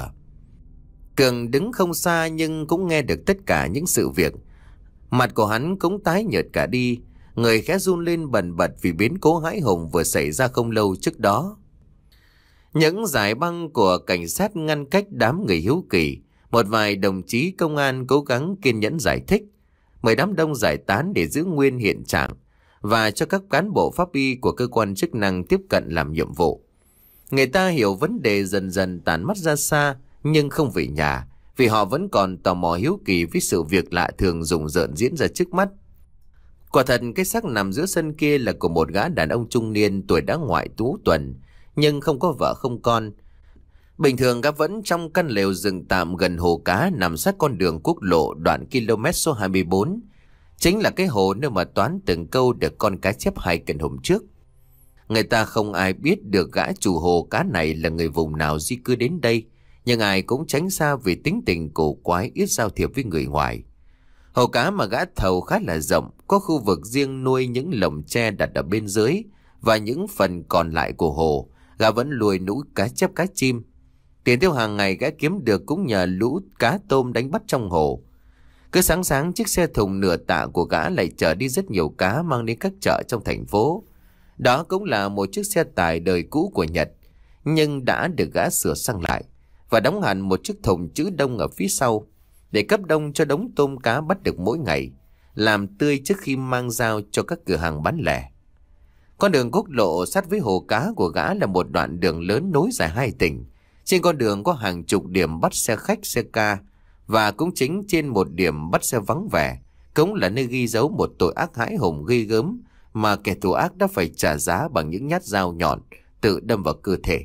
Cường đứng không xa nhưng cũng nghe được tất cả những sự việc. Mặt của hắn cũng tái nhợt cả đi, người khẽ run lên bần bật vì biến cố hãi hùng vừa xảy ra không lâu trước đó. Những dải băng của cảnh sát ngăn cách đám người hiếu kỳ, Một vài đồng chí công an cố gắng kiên nhẫn giải thích, mời đám đông giải tán để giữ nguyên hiện trạng và cho các cán bộ pháp y của cơ quan chức năng tiếp cận làm nhiệm vụ. Người ta hiểu vấn đề dần dần tản mắt ra xa nhưng không về nhà, vì họ vẫn còn tò mò hiếu kỳ với sự việc lạ thường rùng rợn diễn ra trước mắt. Quả thật cái xác nằm giữa sân kia là của một gã đàn ông trung niên tuổi đã ngoại tú tuần, nhưng không có vợ không con. Bình thường gã vẫn trong căn lều rừng tạm gần hồ cá nằm sát con đường quốc lộ đoạn km số hai mươi bốn. Chính là cái hồ nơi mà Toán từng câu được con cá chép hai cân hôm trước. Người ta không ai biết được gã chủ hồ cá này là người vùng nào di cư đến đây, nhưng ai cũng tránh xa vì tính tình cổ quái, ít giao thiệp với người ngoài. Hồ cá mà gã thầu khá là rộng, có khu vực riêng nuôi những lồng tre đặt ở bên dưới, và những phần còn lại của hồ, gã vẫn nuôi lũ cá chép cá chim. Tiền tiêu hàng ngày gã kiếm được cũng nhờ lũ cá tôm đánh bắt trong hồ. Cứ sáng sáng chiếc xe thùng nửa tạ của gã lại chở đi rất nhiều cá mang đến các chợ trong thành phố. Đó cũng là một chiếc xe tải đời cũ của Nhật, nhưng đã được gã sửa sang lại và đóng hẳn một chiếc thùng trữ đông ở phía sau để cấp đông cho đống tôm cá bắt được mỗi ngày, làm tươi trước khi mang giao cho các cửa hàng bán lẻ. Con đường quốc lộ sát với hồ cá của gã là một đoạn đường lớn nối dài hai tỉnh. Trên con đường có hàng chục điểm bắt xe khách, xe ca, và cũng chính trên một điểm bắt xe vắng vẻ cũng là nơi ghi dấu một tội ác hãi hùng ghê gớm mà kẻ thù ác đã phải trả giá bằng những nhát dao nhọn tự đâm vào cơ thể.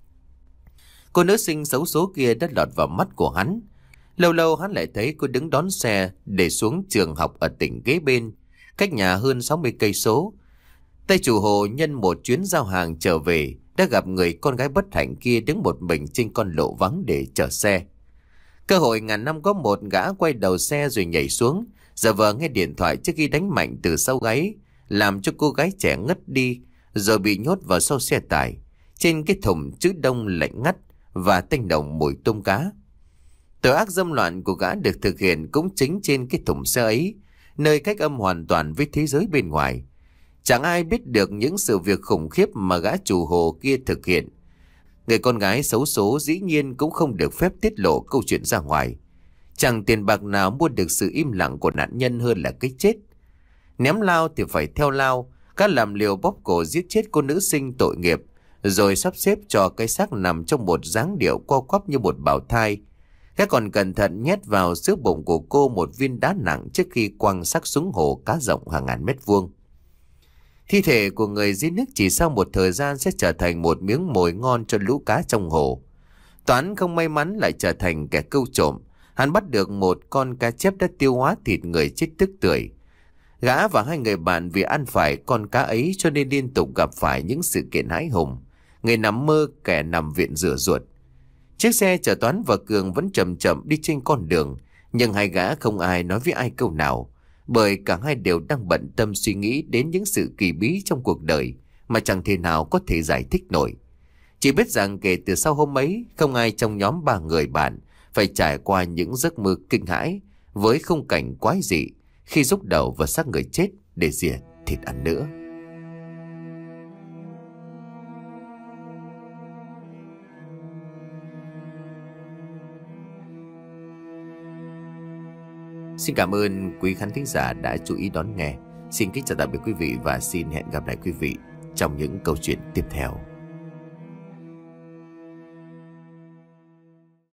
Cô nữ sinh xấu số kia đã lọt vào mắt của hắn. Lâu lâu hắn lại thấy cô đứng đón xe để xuống trường học ở tỉnh kế bên, cách nhà hơn sáu mươi cây số. Tay chủ hồ nhân một chuyến giao hàng trở về đã gặp người con gái bất hạnh kia đứng một mình trên con lộ vắng để chờ xe. Cơ hội ngàn năm có một, gã quay đầu xe rồi nhảy xuống, giả vờ nghe điện thoại trước khi đánh mạnh từ sau gáy, làm cho cô gái trẻ ngất đi, rồi bị nhốt vào sau xe tải, trên cái thùng trữ đông lạnh ngắt và tanh nồng mùi tôm cá. Tội ác dâm loạn của gã được thực hiện cũng chính trên cái thùng xe ấy, nơi cách âm hoàn toàn với thế giới bên ngoài. Chẳng ai biết được những sự việc khủng khiếp mà gã chủ hồ kia thực hiện. Người con gái xấu số dĩ nhiên cũng không được phép tiết lộ câu chuyện ra ngoài. Chẳng tiền bạc nào mua được sự im lặng của nạn nhân hơn là cái chết. Ném lao thì phải theo lao, các làm liều bóp cổ giết chết cô nữ sinh tội nghiệp, rồi sắp xếp cho cái xác nằm trong một dáng điệu co quắp như một bào thai. Các còn cẩn thận nhét vào giữa bụng của cô một viên đá nặng trước khi quăng xác xuống hồ cá rộng hàng ngàn mét vuông. Thi thể của người dưới nước chỉ sau một thời gian sẽ trở thành một miếng mồi ngon cho lũ cá trong hồ. Toán không may mắn lại trở thành kẻ câu trộm. Hắn bắt được một con cá chép đã tiêu hóa thịt người chết tức tưởi. Gã và hai người bạn vì ăn phải con cá ấy cho nên liên tục gặp phải những sự kiện hãi hùng. Người nằm mơ, kẻ nằm viện rửa ruột. Chiếc xe chở Toán và Cường vẫn chậm chậm đi trên con đường, nhưng hai gã không ai nói với ai câu nào, bởi cả hai đều đang bận tâm suy nghĩ đến những sự kỳ bí trong cuộc đời mà chẳng thể nào có thể giải thích nổi. Chỉ biết rằng kể từ sau hôm ấy, không ai trong nhóm ba người bạn phải trải qua những giấc mơ kinh hãi với khung cảnh quái dị khi rúc đầu vào xác người chết để rỉa thịt ăn nữa. Xin cảm ơn quý khán thính giả đã chú ý đón nghe. Xin kính chào tạm biệt quý vị và xin hẹn gặp lại quý vị trong những câu chuyện tiếp theo.